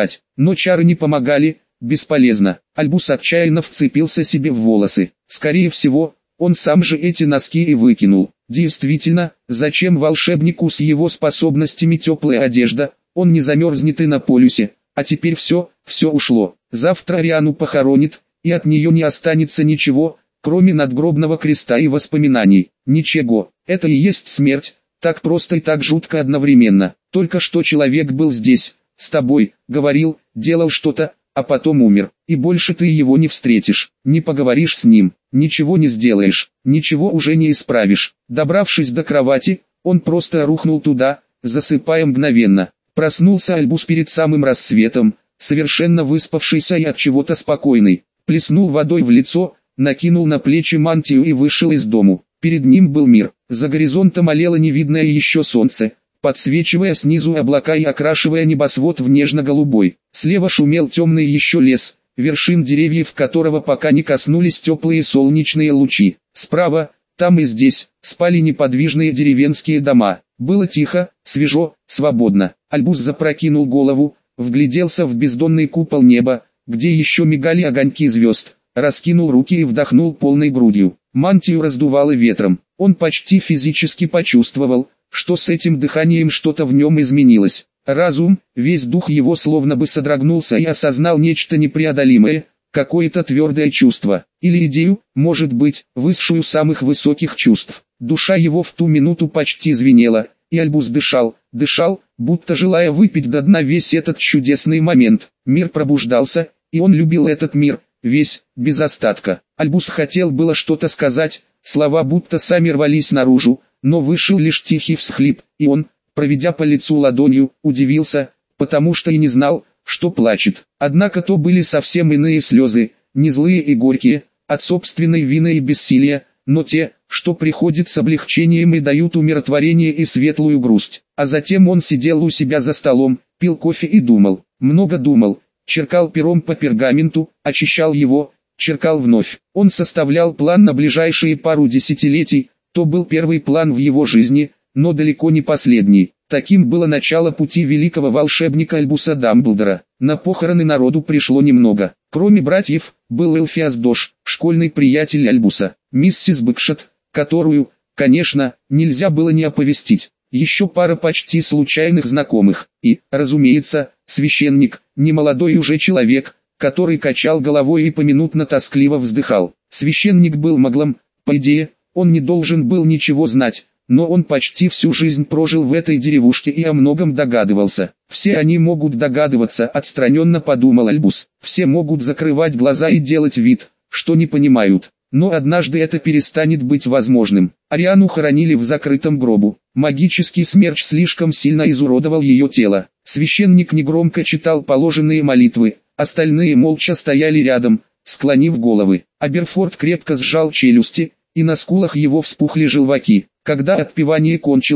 Но чары не помогали, бесполезно. Альбус отчаянно вцепился себе в волосы. Скорее всего, он сам же эти носки и выкинул. Действительно, зачем волшебнику с его способностями теплая одежда? Он не замерзнет и на полюсе. А теперь все ушло. Завтра Ариану похоронит, и от нее не останется ничего, кроме надгробного креста и воспоминаний. Ничего, это и есть смерть, так просто и так жутко одновременно. Только что человек был здесь, с тобой, говорил, делал что-то, а потом умер. И больше ты его не встретишь, не поговоришь с ним, ничего не сделаешь, ничего уже не исправишь. Добравшись до кровати, он просто рухнул туда, засыпая мгновенно. Проснулся Альбус перед самым рассветом, совершенно выспавшийся и от чего-то спокойный. Плеснул водой в лицо, накинул на плечи мантию и вышел из дому. Перед ним был мир. За горизонтом олело невидное еще солнце, подсвечивая снизу облака и окрашивая небосвод в нежно-голубой. Слева шумел темный еще лес, вершин деревьев которого пока не коснулись теплые солнечные лучи. Справа, там и здесь, спали неподвижные деревенские дома. Было тихо, свежо, свободно. Альбус запрокинул голову, вгляделся в бездонный купол неба, где еще мигали огоньки звезд, раскинул руки и вдохнул полной грудью. Мантию раздувало ветром. Он почти физически почувствовал, что с этим дыханием что-то в нем изменилось. Разум, весь дух его словно бы содрогнулся и осознал нечто непреодолимое, какое-то твердое чувство, или идею, может быть, высшую самых высоких чувств. Душа его в ту минуту почти звенела, и Альбус дышал, будто желая выпить до дна весь этот чудесный момент. Мир пробуждался, и он любил этот мир, весь, без остатка. Альбус хотел было что-то сказать, слова будто сами рвались наружу, но вышел лишь тихий всхлип, и он, проведя по лицу ладонью, удивился, потому что и не знал, что плачет. Однако то были совсем иные слезы, не злые и горькие, от собственной вины и бессилия, но те, что приходят с облегчением и дают умиротворение и светлую грусть. А затем он сидел у себя за столом, пил кофе и думал, много думал, черкал пером по пергаменту, очищал его, черкал вновь. Он составлял план на ближайшие пару десятилетий, то был первый план в его жизни, но далеко не последний. Таким было начало пути великого волшебника Альбуса Дамблдора. На похороны народу пришло немного. Кроме братьев, был Элфиас Дош, школьный приятель Альбуса, миссис Бэкшот, которую, конечно, нельзя было не оповестить. Еще пара почти случайных знакомых, и, разумеется, священник, немолодой уже человек, который качал головой и поминутно тоскливо вздыхал. Священник был маглом, по идее, он не должен был ничего знать, но он почти всю жизнь прожил в этой деревушке и о многом догадывался. Все они могут догадываться, отстраненно подумал Альбус. Все могут закрывать глаза и делать вид, что не понимают. Но однажды это перестанет быть возможным. Ариану хоронили в закрытом гробу. Магический смерч слишком сильно изуродовал ее тело. Священник негромко читал положенные молитвы, остальные молча стояли рядом, склонив головы. Аберфорд крепко сжал челюсти, и на скулах его вспухли желваки. Когда отпевание кончилось,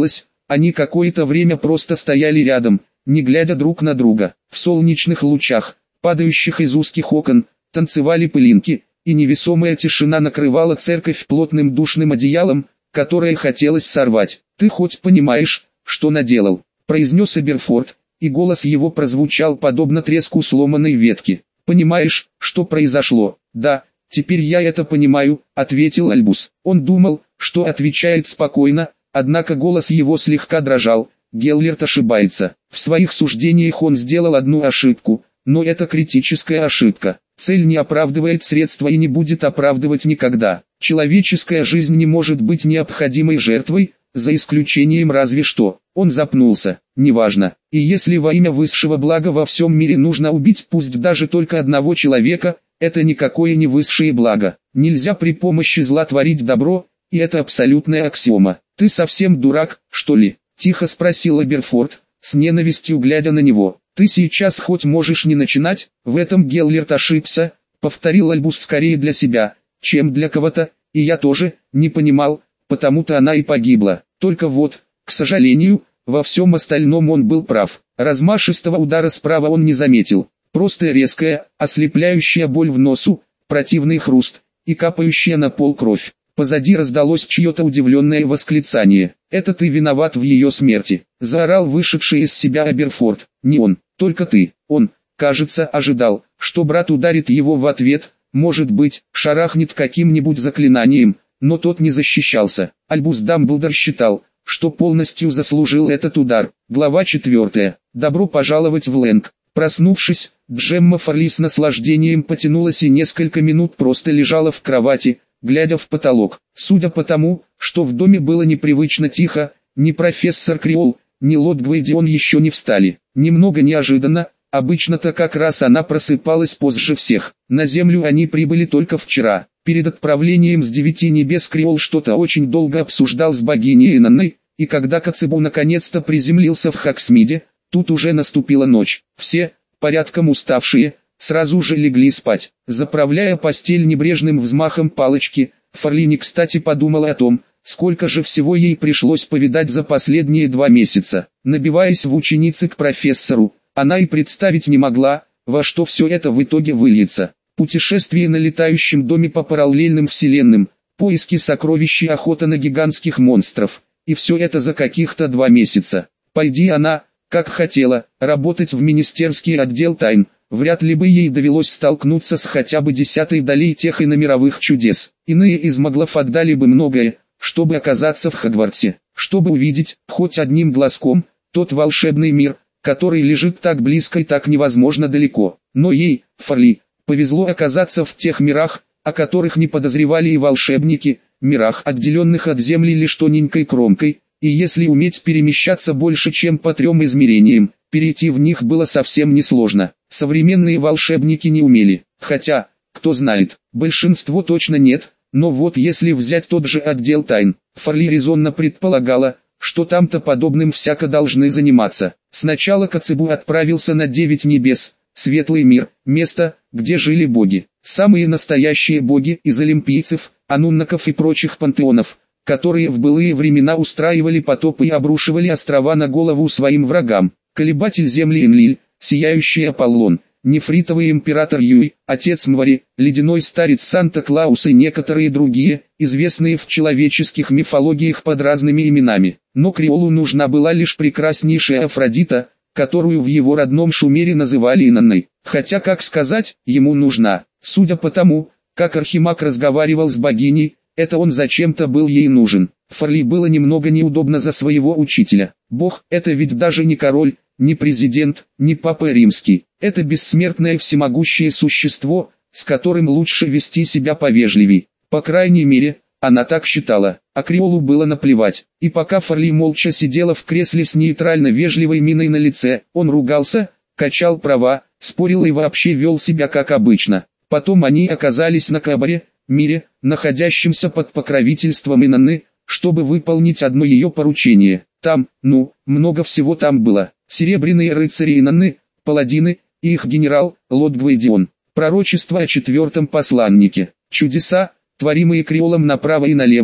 Они какое-то время просто стояли рядом, не глядя друг на друга. В солнечных лучах, падающих из узких окон, танцевали пылинки, и невесомая тишина накрывала церковь плотным душным одеялом, которое хотелось сорвать. «Ты хоть понимаешь, что наделал?» – произнес Эберфорд, и голос его прозвучал подобно треску сломанной ветки. «Понимаешь, что произошло?» «Да, теперь я это понимаю», – ответил Альбус. Он думал, что отвечает спокойно, однако голос его слегка дрожал. Геллерт ошибается. В своих суждениях он сделал одну ошибку, но это критическая ошибка. Цель не оправдывает средства и не будет оправдывать никогда. Человеческая жизнь не может быть необходимой жертвой, за исключением разве что. Он запнулся. Неважно. И если во имя высшего блага во всем мире нужно убить пусть даже только одного человека, это никакое не высшее благо. Нельзя при помощи зла творить добро, и это абсолютная аксиома. «Ты совсем дурак, что ли?» – тихо спросил Эберфорд, с ненавистью глядя на него. «Ты сейчас хоть можешь не начинать?» «В этом Геллерт ошибся», — повторил Альбус скорее для себя, чем для кого-то, и я тоже, не понимал, потому-то она и погибла. Только вот, к сожалению, во всем остальном он был прав. Размашистого удара справа он не заметил. Просто резкая, ослепляющая боль в носу, противный хруст, и капающая на пол кровь. Позади раздалось чье-то удивленное восклицание. «Это ты виноват в ее смерти», — заорал вышедший из себя Аберфорд. «Не он, только ты». Он, кажется, ожидал, что брат ударит его в ответ, может быть, шарахнет каким-нибудь заклинанием, но тот не защищался. Альбус Дамблдор считал, что полностью заслужил этот удар. Глава 4. Добро пожаловать в Лэнг. Проснувшись, Джемма Фарли с наслаждением потянулась и несколько минут просто лежала в кровати, глядя в потолок. Судя по тому, что в доме было непривычно тихо, ни профессор Криол, ни лорд Гвейдион еще не встали. Немного неожиданно, обычно-то как раз она просыпалась позже всех. На землю они прибыли только вчера. Перед отправлением с 9 небес Криол что-то очень долго обсуждал с богиней Инанной, и когда Коцебу наконец-то приземлился в Хоксмиде, тут уже наступила ночь. Все, порядком уставшие, сразу же легли спать. Заправляя постель небрежным взмахом палочки, Фарли не кстати подумала о том, сколько же всего ей пришлось повидать за последние 2 месяца. Набиваясь в ученицы к профессору, она и представить не могла, во что все это в итоге выльется. Путешествие на летающем доме по параллельным вселенным, поиски сокровищ и охота на гигантских монстров. И все это за каких-то 2 месяца. Пойди она, как хотела, работать в министерский отдел тайн, вряд ли бы ей довелось столкнуться с хотя бы 10 долей тех иномировых чудес. Иные из маглов отдали бы многое, чтобы оказаться в Хогвартсе, чтобы увидеть, хоть одним глазком, тот волшебный мир, который лежит так близко и так невозможно далеко. Но ей, Фарли, повезло оказаться в тех мирах, о которых не подозревали и волшебники, мирах, отделенных от Земли лишь тоненькой кромкой, и если уметь перемещаться больше чем по 3 измерениям, перейти в них было совсем несложно. Современные волшебники не умели, хотя, кто знает, большинство точно нет, но вот если взять тот же отдел тайн, Фарли резонно предполагала, что там-то подобным всяко должны заниматься. Сначала Коцебу отправился на 9 небес, светлый мир, место, где жили боги. Самые настоящие боги из олимпийцев, ануннаков и прочих пантеонов, которые в былые времена устраивали потопы и обрушивали острова на голову своим врагам. Колебатель земли Энлиль, сияющий Аполлон, нефритовый император Юй, отец Мвари, ледяной старец Санта-Клаус и некоторые другие, известные в человеческих мифологиях под разными именами. Но Криолу нужна была лишь прекраснейшая Афродита, которую в его родном Шумере называли Инанной. Хотя, как сказать, ему нужна. Судя по тому, как Архимаг разговаривал с богиней, это он зачем-то был ей нужен. Фарли было немного неудобно за своего учителя. Бог – это ведь даже не король, не президент, не папа римский. Это бессмертное всемогущее существо, с которым лучше вести себя повежливей. По крайней мере, она так считала, а Криолу было наплевать. И пока Фарли молча сидела в кресле с нейтрально вежливой миной на лице, он ругался, качал права, спорил и вообще вел себя как обычно. Потом они оказались на Кабаре, мире, находящемся под покровительством Инанны, чтобы выполнить одно ее поручение. Там, много всего там было. Серебряные рыцари Инанны, паладины, и их генерал, лорд Гвейдион. Пророчество о 4-м посланнике. Чудеса, творимые Криолом направо и налево,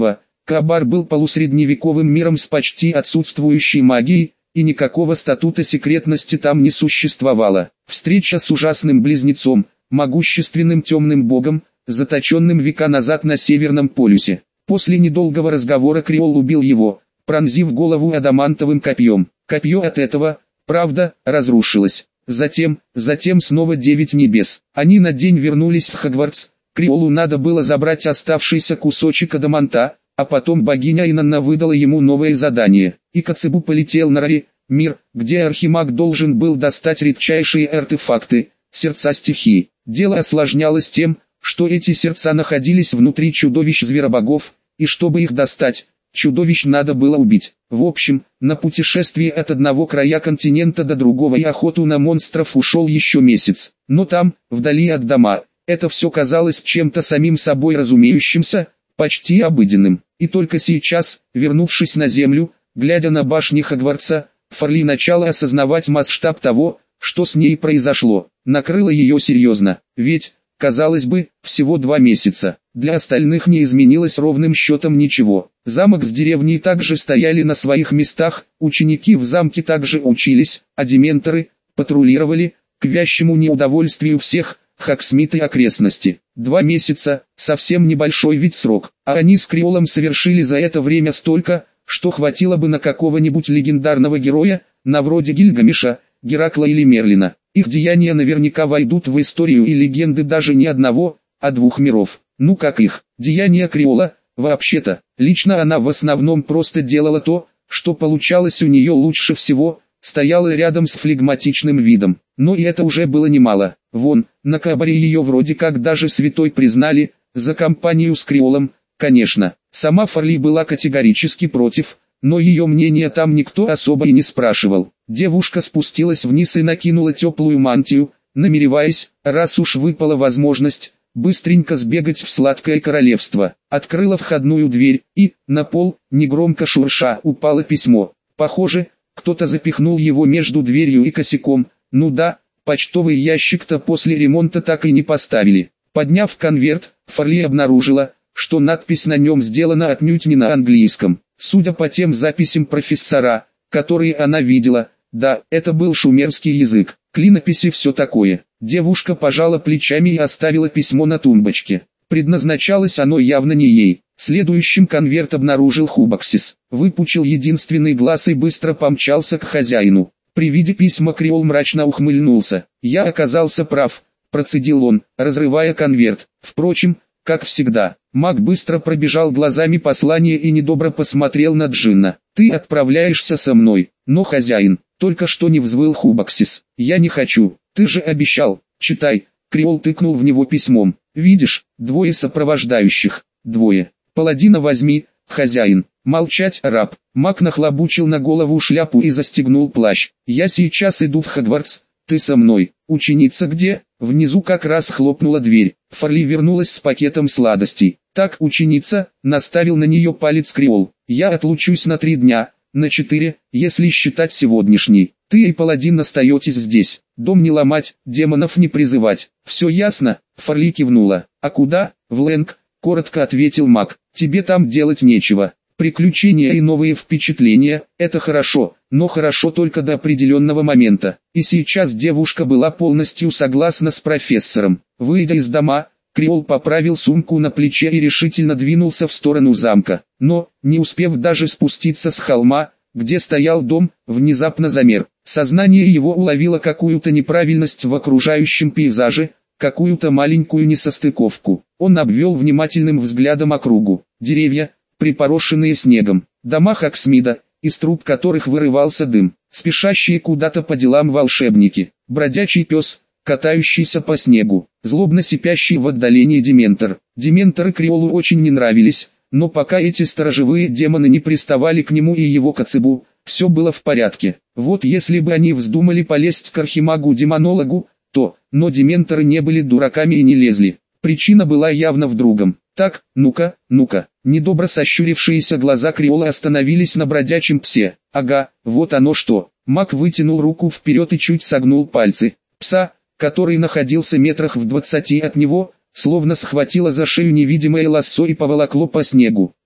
Каабар был полусредневековым миром с почти отсутствующей магией, и никакого статута секретности там не существовало. Встреча с ужасным близнецом, могущественным темным богом, заточенным века назад на Северном полюсе. После недолгого разговора Креол убил его, пронзив голову адамантовым копьем. Копье от этого, правда, разрушилось. Затем снова 9 небес. Они на день вернулись в Хогвартс. Креолу надо было забрать оставшийся кусочек адаманта, а потом богиня Инанна выдала ему новое задание. И Коцебу полетел на Рари, мир, где архимаг должен был достать редчайшие артефакты, сердца стихии. Дело осложнялось тем, что эти сердца находились внутри чудовищ зверобогов, и чтобы их достать, чудовищ надо было убить. В общем, на путешествие от одного края континента до другого и охоту на монстров ушел еще месяц. Но там, вдали от дома, это все казалось чем-то самим собой разумеющимся, почти обыденным. И только сейчас, вернувшись на землю, глядя на башни Хогвартса, Фарли начала осознавать масштаб того, что с ней произошло. Накрыло ее серьезно, ведь, казалось бы, всего 2 месяца. Для остальных не изменилось ровным счетом ничего. Замок с деревней также стояли на своих местах, ученики в замке также учились, а дементоры патрулировали, к вящему неудовольствию всех, Хогсмит и окрестности. 2 месяца, совсем небольшой ведь срок, а они с Креолом совершили за это время столько, что хватило бы на какого-нибудь легендарного героя, на вроде Гильгамеша, Геракла или Мерлина. Их деяния наверняка войдут в историю и легенды даже не одного, а 2 миров. Ну как их, деяния Креола, вообще-то, лично она в основном просто делала то, что получалось у нее лучше всего, стояла рядом с флегматичным видом. Но и это уже было немало. Вон, на Каабаре ее вроде как даже святой признали, за компанию с Креолом, конечно. Сама Фарли была категорически против, но ее мнение там никто особо и не спрашивал. Девушка спустилась вниз и накинула теплую мантию, намереваясь, раз уж выпала возможность, быстренько сбегать в сладкое королевство. Открыла входную дверь, и, на пол, негромко шурша, упало письмо. Похоже, кто-то запихнул его между дверью и косяком. Ну да, почтовый ящик-то после ремонта так и не поставили. Подняв конверт, Фарли обнаружила, что надпись на нем сделана отнюдь не на английском. Судя по тем записям профессора, которые она видела, да, это был шумерский язык. Клинописи все такое. Девушка пожала плечами и оставила письмо на тумбочке. Предназначалось оно явно не ей. Следующим конверт обнаружил Хубаксис. Выпучил единственный глаз и быстро помчался к хозяину. При виде письма Креол мрачно ухмыльнулся. «Я оказался прав», – процедил он, разрывая конверт. Впрочем, как всегда, маг быстро пробежал глазами послание и недобро посмотрел на Джинна. «Ты отправляешься со мной, но хозяин, только что не взвыл Хубаксис. Я не хочу, ты же обещал, читай». Креол тыкнул в него письмом. «Видишь, 2 сопровождающих, 2. Паладина возьми, хозяин». «Молчать, раб». Маг нахлобучил на голову шляпу и застегнул плащ. «Я сейчас иду в Хогвартс, ты со мной». «Ученица где?» Внизу как раз хлопнула дверь. Фарли вернулась с пакетом сладостей. «Так, ученица», наставил на нее палец Креол. «Я отлучусь на 3 дня, на 4, если считать сегодняшний. Ты и паладин остаетесь здесь. Дом не ломать, демонов не призывать. Все ясно?» Фарли кивнула. «А куда?» «В Лэнг», коротко ответил маг. «Тебе там делать нечего. Приключения и новые впечатления – это хорошо, но хорошо только до определенного момента». И сейчас девушка была полностью согласна с профессором. Выйдя из дома, Креол поправил сумку на плече и решительно двинулся в сторону замка. Но, не успев даже спуститься с холма, где стоял дом, внезапно замер. Сознание его уловило какую-то неправильность в окружающем пейзаже, какую-то маленькую несостыковку. Он обвел внимательным взглядом округу. Деревья, припорошенные снегом, дома Хогсмида, из труб которых вырывался дым, спешащие куда-то по делам волшебники, бродячий пес, катающийся по снегу, злобно сипящий в отдалении дементор. Дементоры Креолу очень не нравились, но пока эти сторожевые демоны не приставали к нему и его Коцебу, все было в порядке. Вот если бы они вздумали полезть к архимагу-демонологу, то, но дементоры не были дураками и не лезли. Причина была явно в другом. «Так, ну-ка, ну-ка». Недобро сощурившиеся глаза Креола остановились на бродячем псе. «Ага, вот оно что». Маг вытянул руку вперед и чуть согнул пальцы. Пса, который находился метрах в 20 от него, словно схватило за шею невидимое лассо и поволокло по снегу.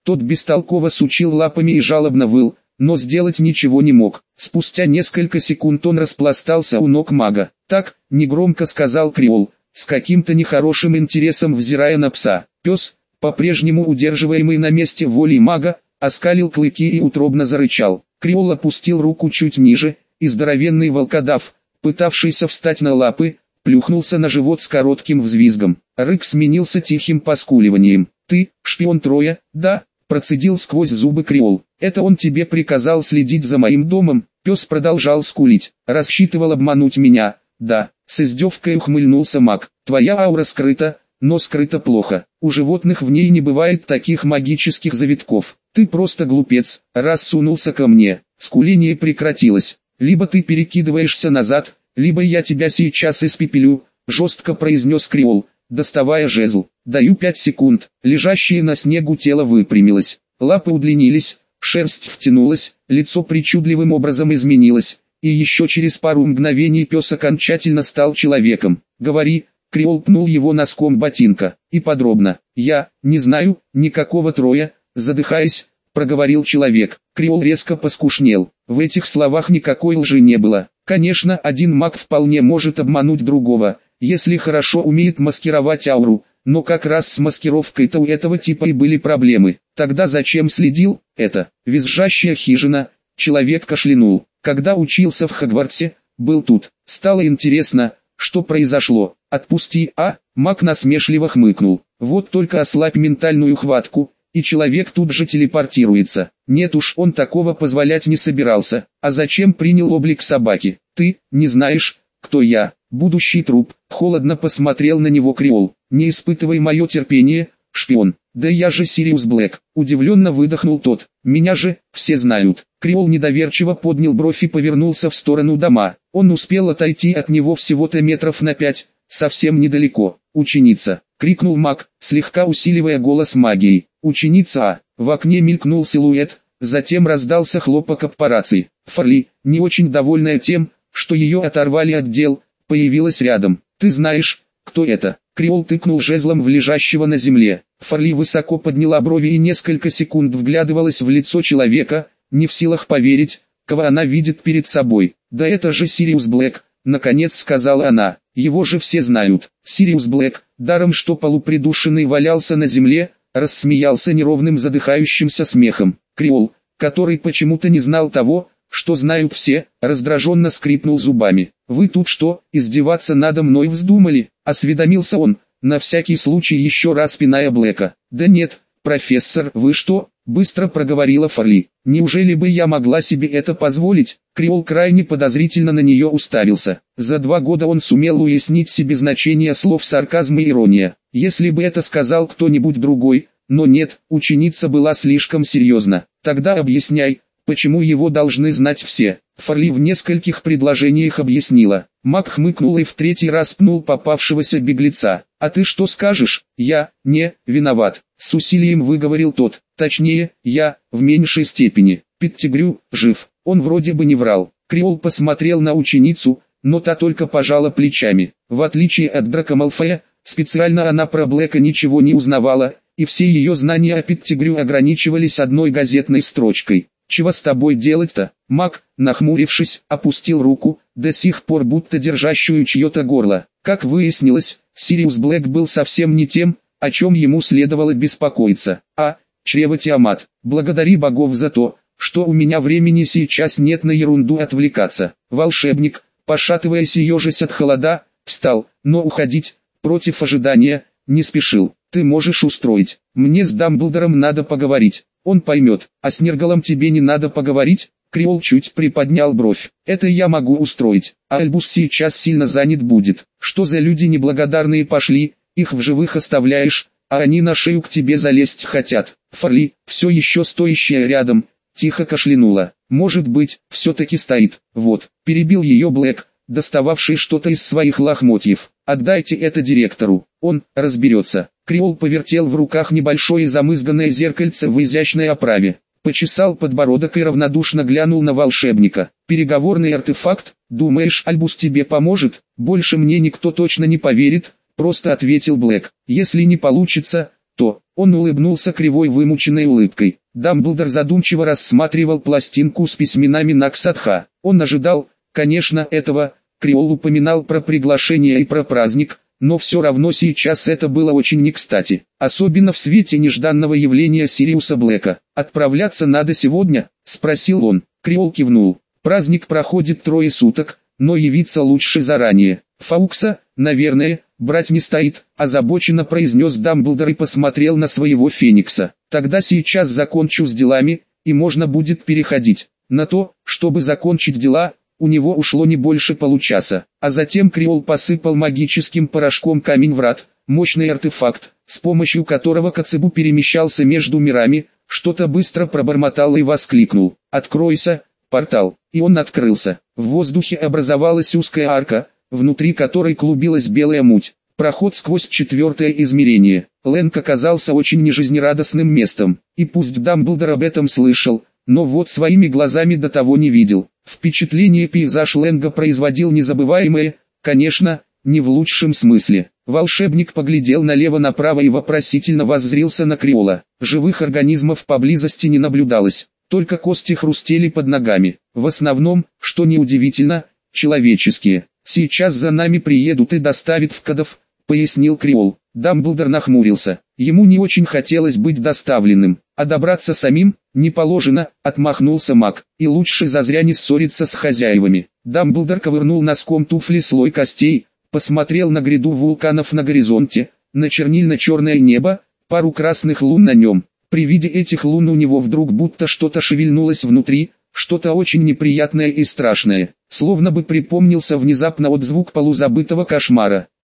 Тот бестолково сучил лапами и жалобно выл, но сделать ничего не мог. Спустя несколько секунд он распластался у ног мага. «Так», — негромко сказал Креол, с каким-то нехорошим интересом взирая на пса. Пес, по-прежнему удерживаемый на месте волей мага, оскалил клыки и утробно зарычал. Креол опустил руку чуть ниже, и здоровенный волкодав, пытавшийся встать на лапы, плюхнулся на живот с коротким взвизгом. Рык сменился тихим поскуливанием. «Ты, шпион Троя, да?» — процедил сквозь зубы Креол. «Это он тебе приказал следить за моим домом?» Пес продолжал скулить. «Рассчитывал обмануть меня?» «Да», — с издевкой ухмыльнулся маг. «Твоя аура скрыта, но скрыта плохо. У животных в ней не бывает таких магических завитков. Ты просто глупец, раз сунулся ко мне». Скуление прекратилось. «Либо ты перекидываешься назад, либо я тебя сейчас испепелю», — жестко произнес Креол, доставая жезл. «Даю 5 секунд». Лежащее на снегу тело выпрямилось. Лапы удлинились, шерсть втянулась, лицо причудливым образом изменилось, и еще через пару мгновений пес окончательно стал человеком. «Говори», — Креол пнул его носком ботинка, — «и подробно». «Я не знаю никакого Троя», — задыхаясь, проговорил человек. Креол резко поскушнел. В этих словах никакой лжи не было. Конечно, один маг вполне может обмануть другого, если хорошо умеет маскировать ауру, но как раз с маскировкой-то у этого типа и были проблемы. Тогда зачем следил? Это визжащая хижина. Человек кашлянул. Когда учился в Хогвартсе, был тут. Стало интересно, что произошло. «Отпусти, а?» Маг насмешливо хмыкнул. «Вот только ослабь ментальную хватку, и человек тут же телепортируется». Нет уж, он такого позволять не собирался. «А зачем принял облик собаки? Ты не знаешь, кто я?» «Будущий труп», — холодно посмотрел на него Креол. «Не испытывай мое терпение, шпион». «Да я же Сириус Блэк», — удивленно выдохнул тот. «Меня же все знают». Креол недоверчиво поднял бровь и повернулся в сторону дома. Он успел отойти от него всего-то метров на 5, совсем недалеко. «Ученица!» — крикнул маг, слегка усиливая голос магией. «Ученица А!» В окне мелькнул силуэт, затем раздался хлопок об по рации. Фарли, не очень довольная тем, что ее оторвали от дел, появилась рядом. «Ты знаешь, кто это?» Креол тыкнул жезлом в лежащего на земле. Фарли высоко подняла брови и несколько секунд вглядывалась в лицо человека, не в силах поверить, кого она видит перед собой. «Да это же Сириус Блэк», — наконец сказала она. «Его же все знают». Сириус Блэк, даром что полупридушенный валялся на земле, рассмеялся неровным задыхающимся смехом. Креол, который почему-то не знал того, что знают все, раздраженно скрипнул зубами. «Вы тут что, издеваться надо мной вздумали?» — осведомился он, на всякий случай еще раз пиная Блэка. «Да нет, профессор, вы что?» — быстро проговорила Фарли. «Неужели бы я могла себе это позволить?» Креол крайне подозрительно на нее уставился. За 2 года он сумел уяснить себе значение слов сарказм и ирония. Если бы это сказал кто-нибудь другой, но нет, ученица была слишком серьезна. «Тогда объясняй, почему его должны знать все?» Фарли в нескольких предложениях объяснила. Маг хмыкнул и в 3-й раз пнул попавшегося беглеца. «А ты что скажешь?» «Я не виноват», — с усилием выговорил тот. «Точнее, я в меньшей степени. Петтигрю жив». Он вроде бы не врал. Креол посмотрел на ученицу, но та только пожала плечами. В отличие от Драко Малфоя, специально она про Блэка ничего не узнавала, и все ее знания о Петтигрю ограничивались одной газетной строчкой. «Чего с тобой делать-то?» Маг, нахмурившись, опустил руку, до сих пор будто держащую чье-то горло. Как выяснилось, Сириус Блэк был совсем не тем, о чем ему следовало беспокоиться. Чрево Тиамат, благодари богов за то, что у меня времени сейчас нет на ерунду отвлекаться. Волшебник, пошатываясь и ежась от холода, встал, но уходить, против ожидания, не спешил. «Ты можешь устроить. Мне с Дамблдором надо поговорить. Он поймет, а с Нергалом тебе не надо поговорить?» Креол чуть приподнял бровь. «Это я могу устроить, а Альбус сейчас сильно занят будет. Что за люди неблагодарные пошли, их в живых оставляешь, а они на шею к тебе залезть хотят». Фарли, все еще стоящая рядом, тихо кашлянула. «Может быть, все-таки стоит». «Вот», перебил ее Блэк, достававший что-то из своих лохмотьев. «Отдайте это директору, он разберется». Креол повертел в руках небольшое замызганное зеркальце в изящной оправе, почесал подбородок и равнодушно глянул на волшебника. «Переговорный артефакт, думаешь, Альбус тебе поможет?» «Больше мне никто точно не поверит», просто ответил Блэк. «Если не получится, то. Он улыбнулся кривой вымученной улыбкой. Дамблдор задумчиво рассматривал пластинку с письменами Наксатха. Он ожидал, конечно, этого. Криол упоминал про приглашение и про праздник, но все равно сейчас это было очень не кстати. Особенно в свете нежданного явления Сириуса Блэка. «Отправляться надо сегодня?» – спросил он. Криол кивнул. «Праздник проходит 3 суток, но явиться лучше заранее. Фаукса, наверное, брать не стоит», – озабоченно произнес Дамблдор и посмотрел на своего Феникса. «Тогда сейчас закончу с делами, и можно будет переходить». На то, чтобы закончить дела, у него ушло не больше получаса. А затем Криол посыпал магическим порошком камень врат, мощный артефакт, с помощью которого Коцебу перемещался между мирами, что-то быстро пробормотал и воскликнул: «Откройся, портал!» И он открылся. В воздухе образовалась узкая арка, внутри которой клубилась белая муть. Проход сквозь 4-е измерение. Лэнг оказался очень нежизнерадостным местом, и пусть Дамблдор об этом слышал, но вот своими глазами до того не видел. Впечатление пейзаж Лэнга производил незабываемое, конечно, не в лучшем смысле. Волшебник поглядел налево-направо и вопросительно воззрился на Криола. Живых организмов поблизости не наблюдалось, только кости хрустели под ногами. В основном, что неудивительно, человеческие. «Сейчас за нами приедут и доставят в Кадов», — пояснил Криол. Дамблдор нахмурился. Ему не очень хотелось быть доставленным, а добраться самим не положено, отмахнулся маг. И лучше зазря не ссориться с хозяевами. Дамблдор ковырнул носком туфли слой костей, посмотрел на гряду вулканов на горизонте, на чернильно-черное небо, пару красных лун на нем. При виде этих лун у него вдруг будто что-то шевельнулось внутри, что-то очень неприятное и страшное, словно бы припомнился внезапно отзвук полузабытого кошмара.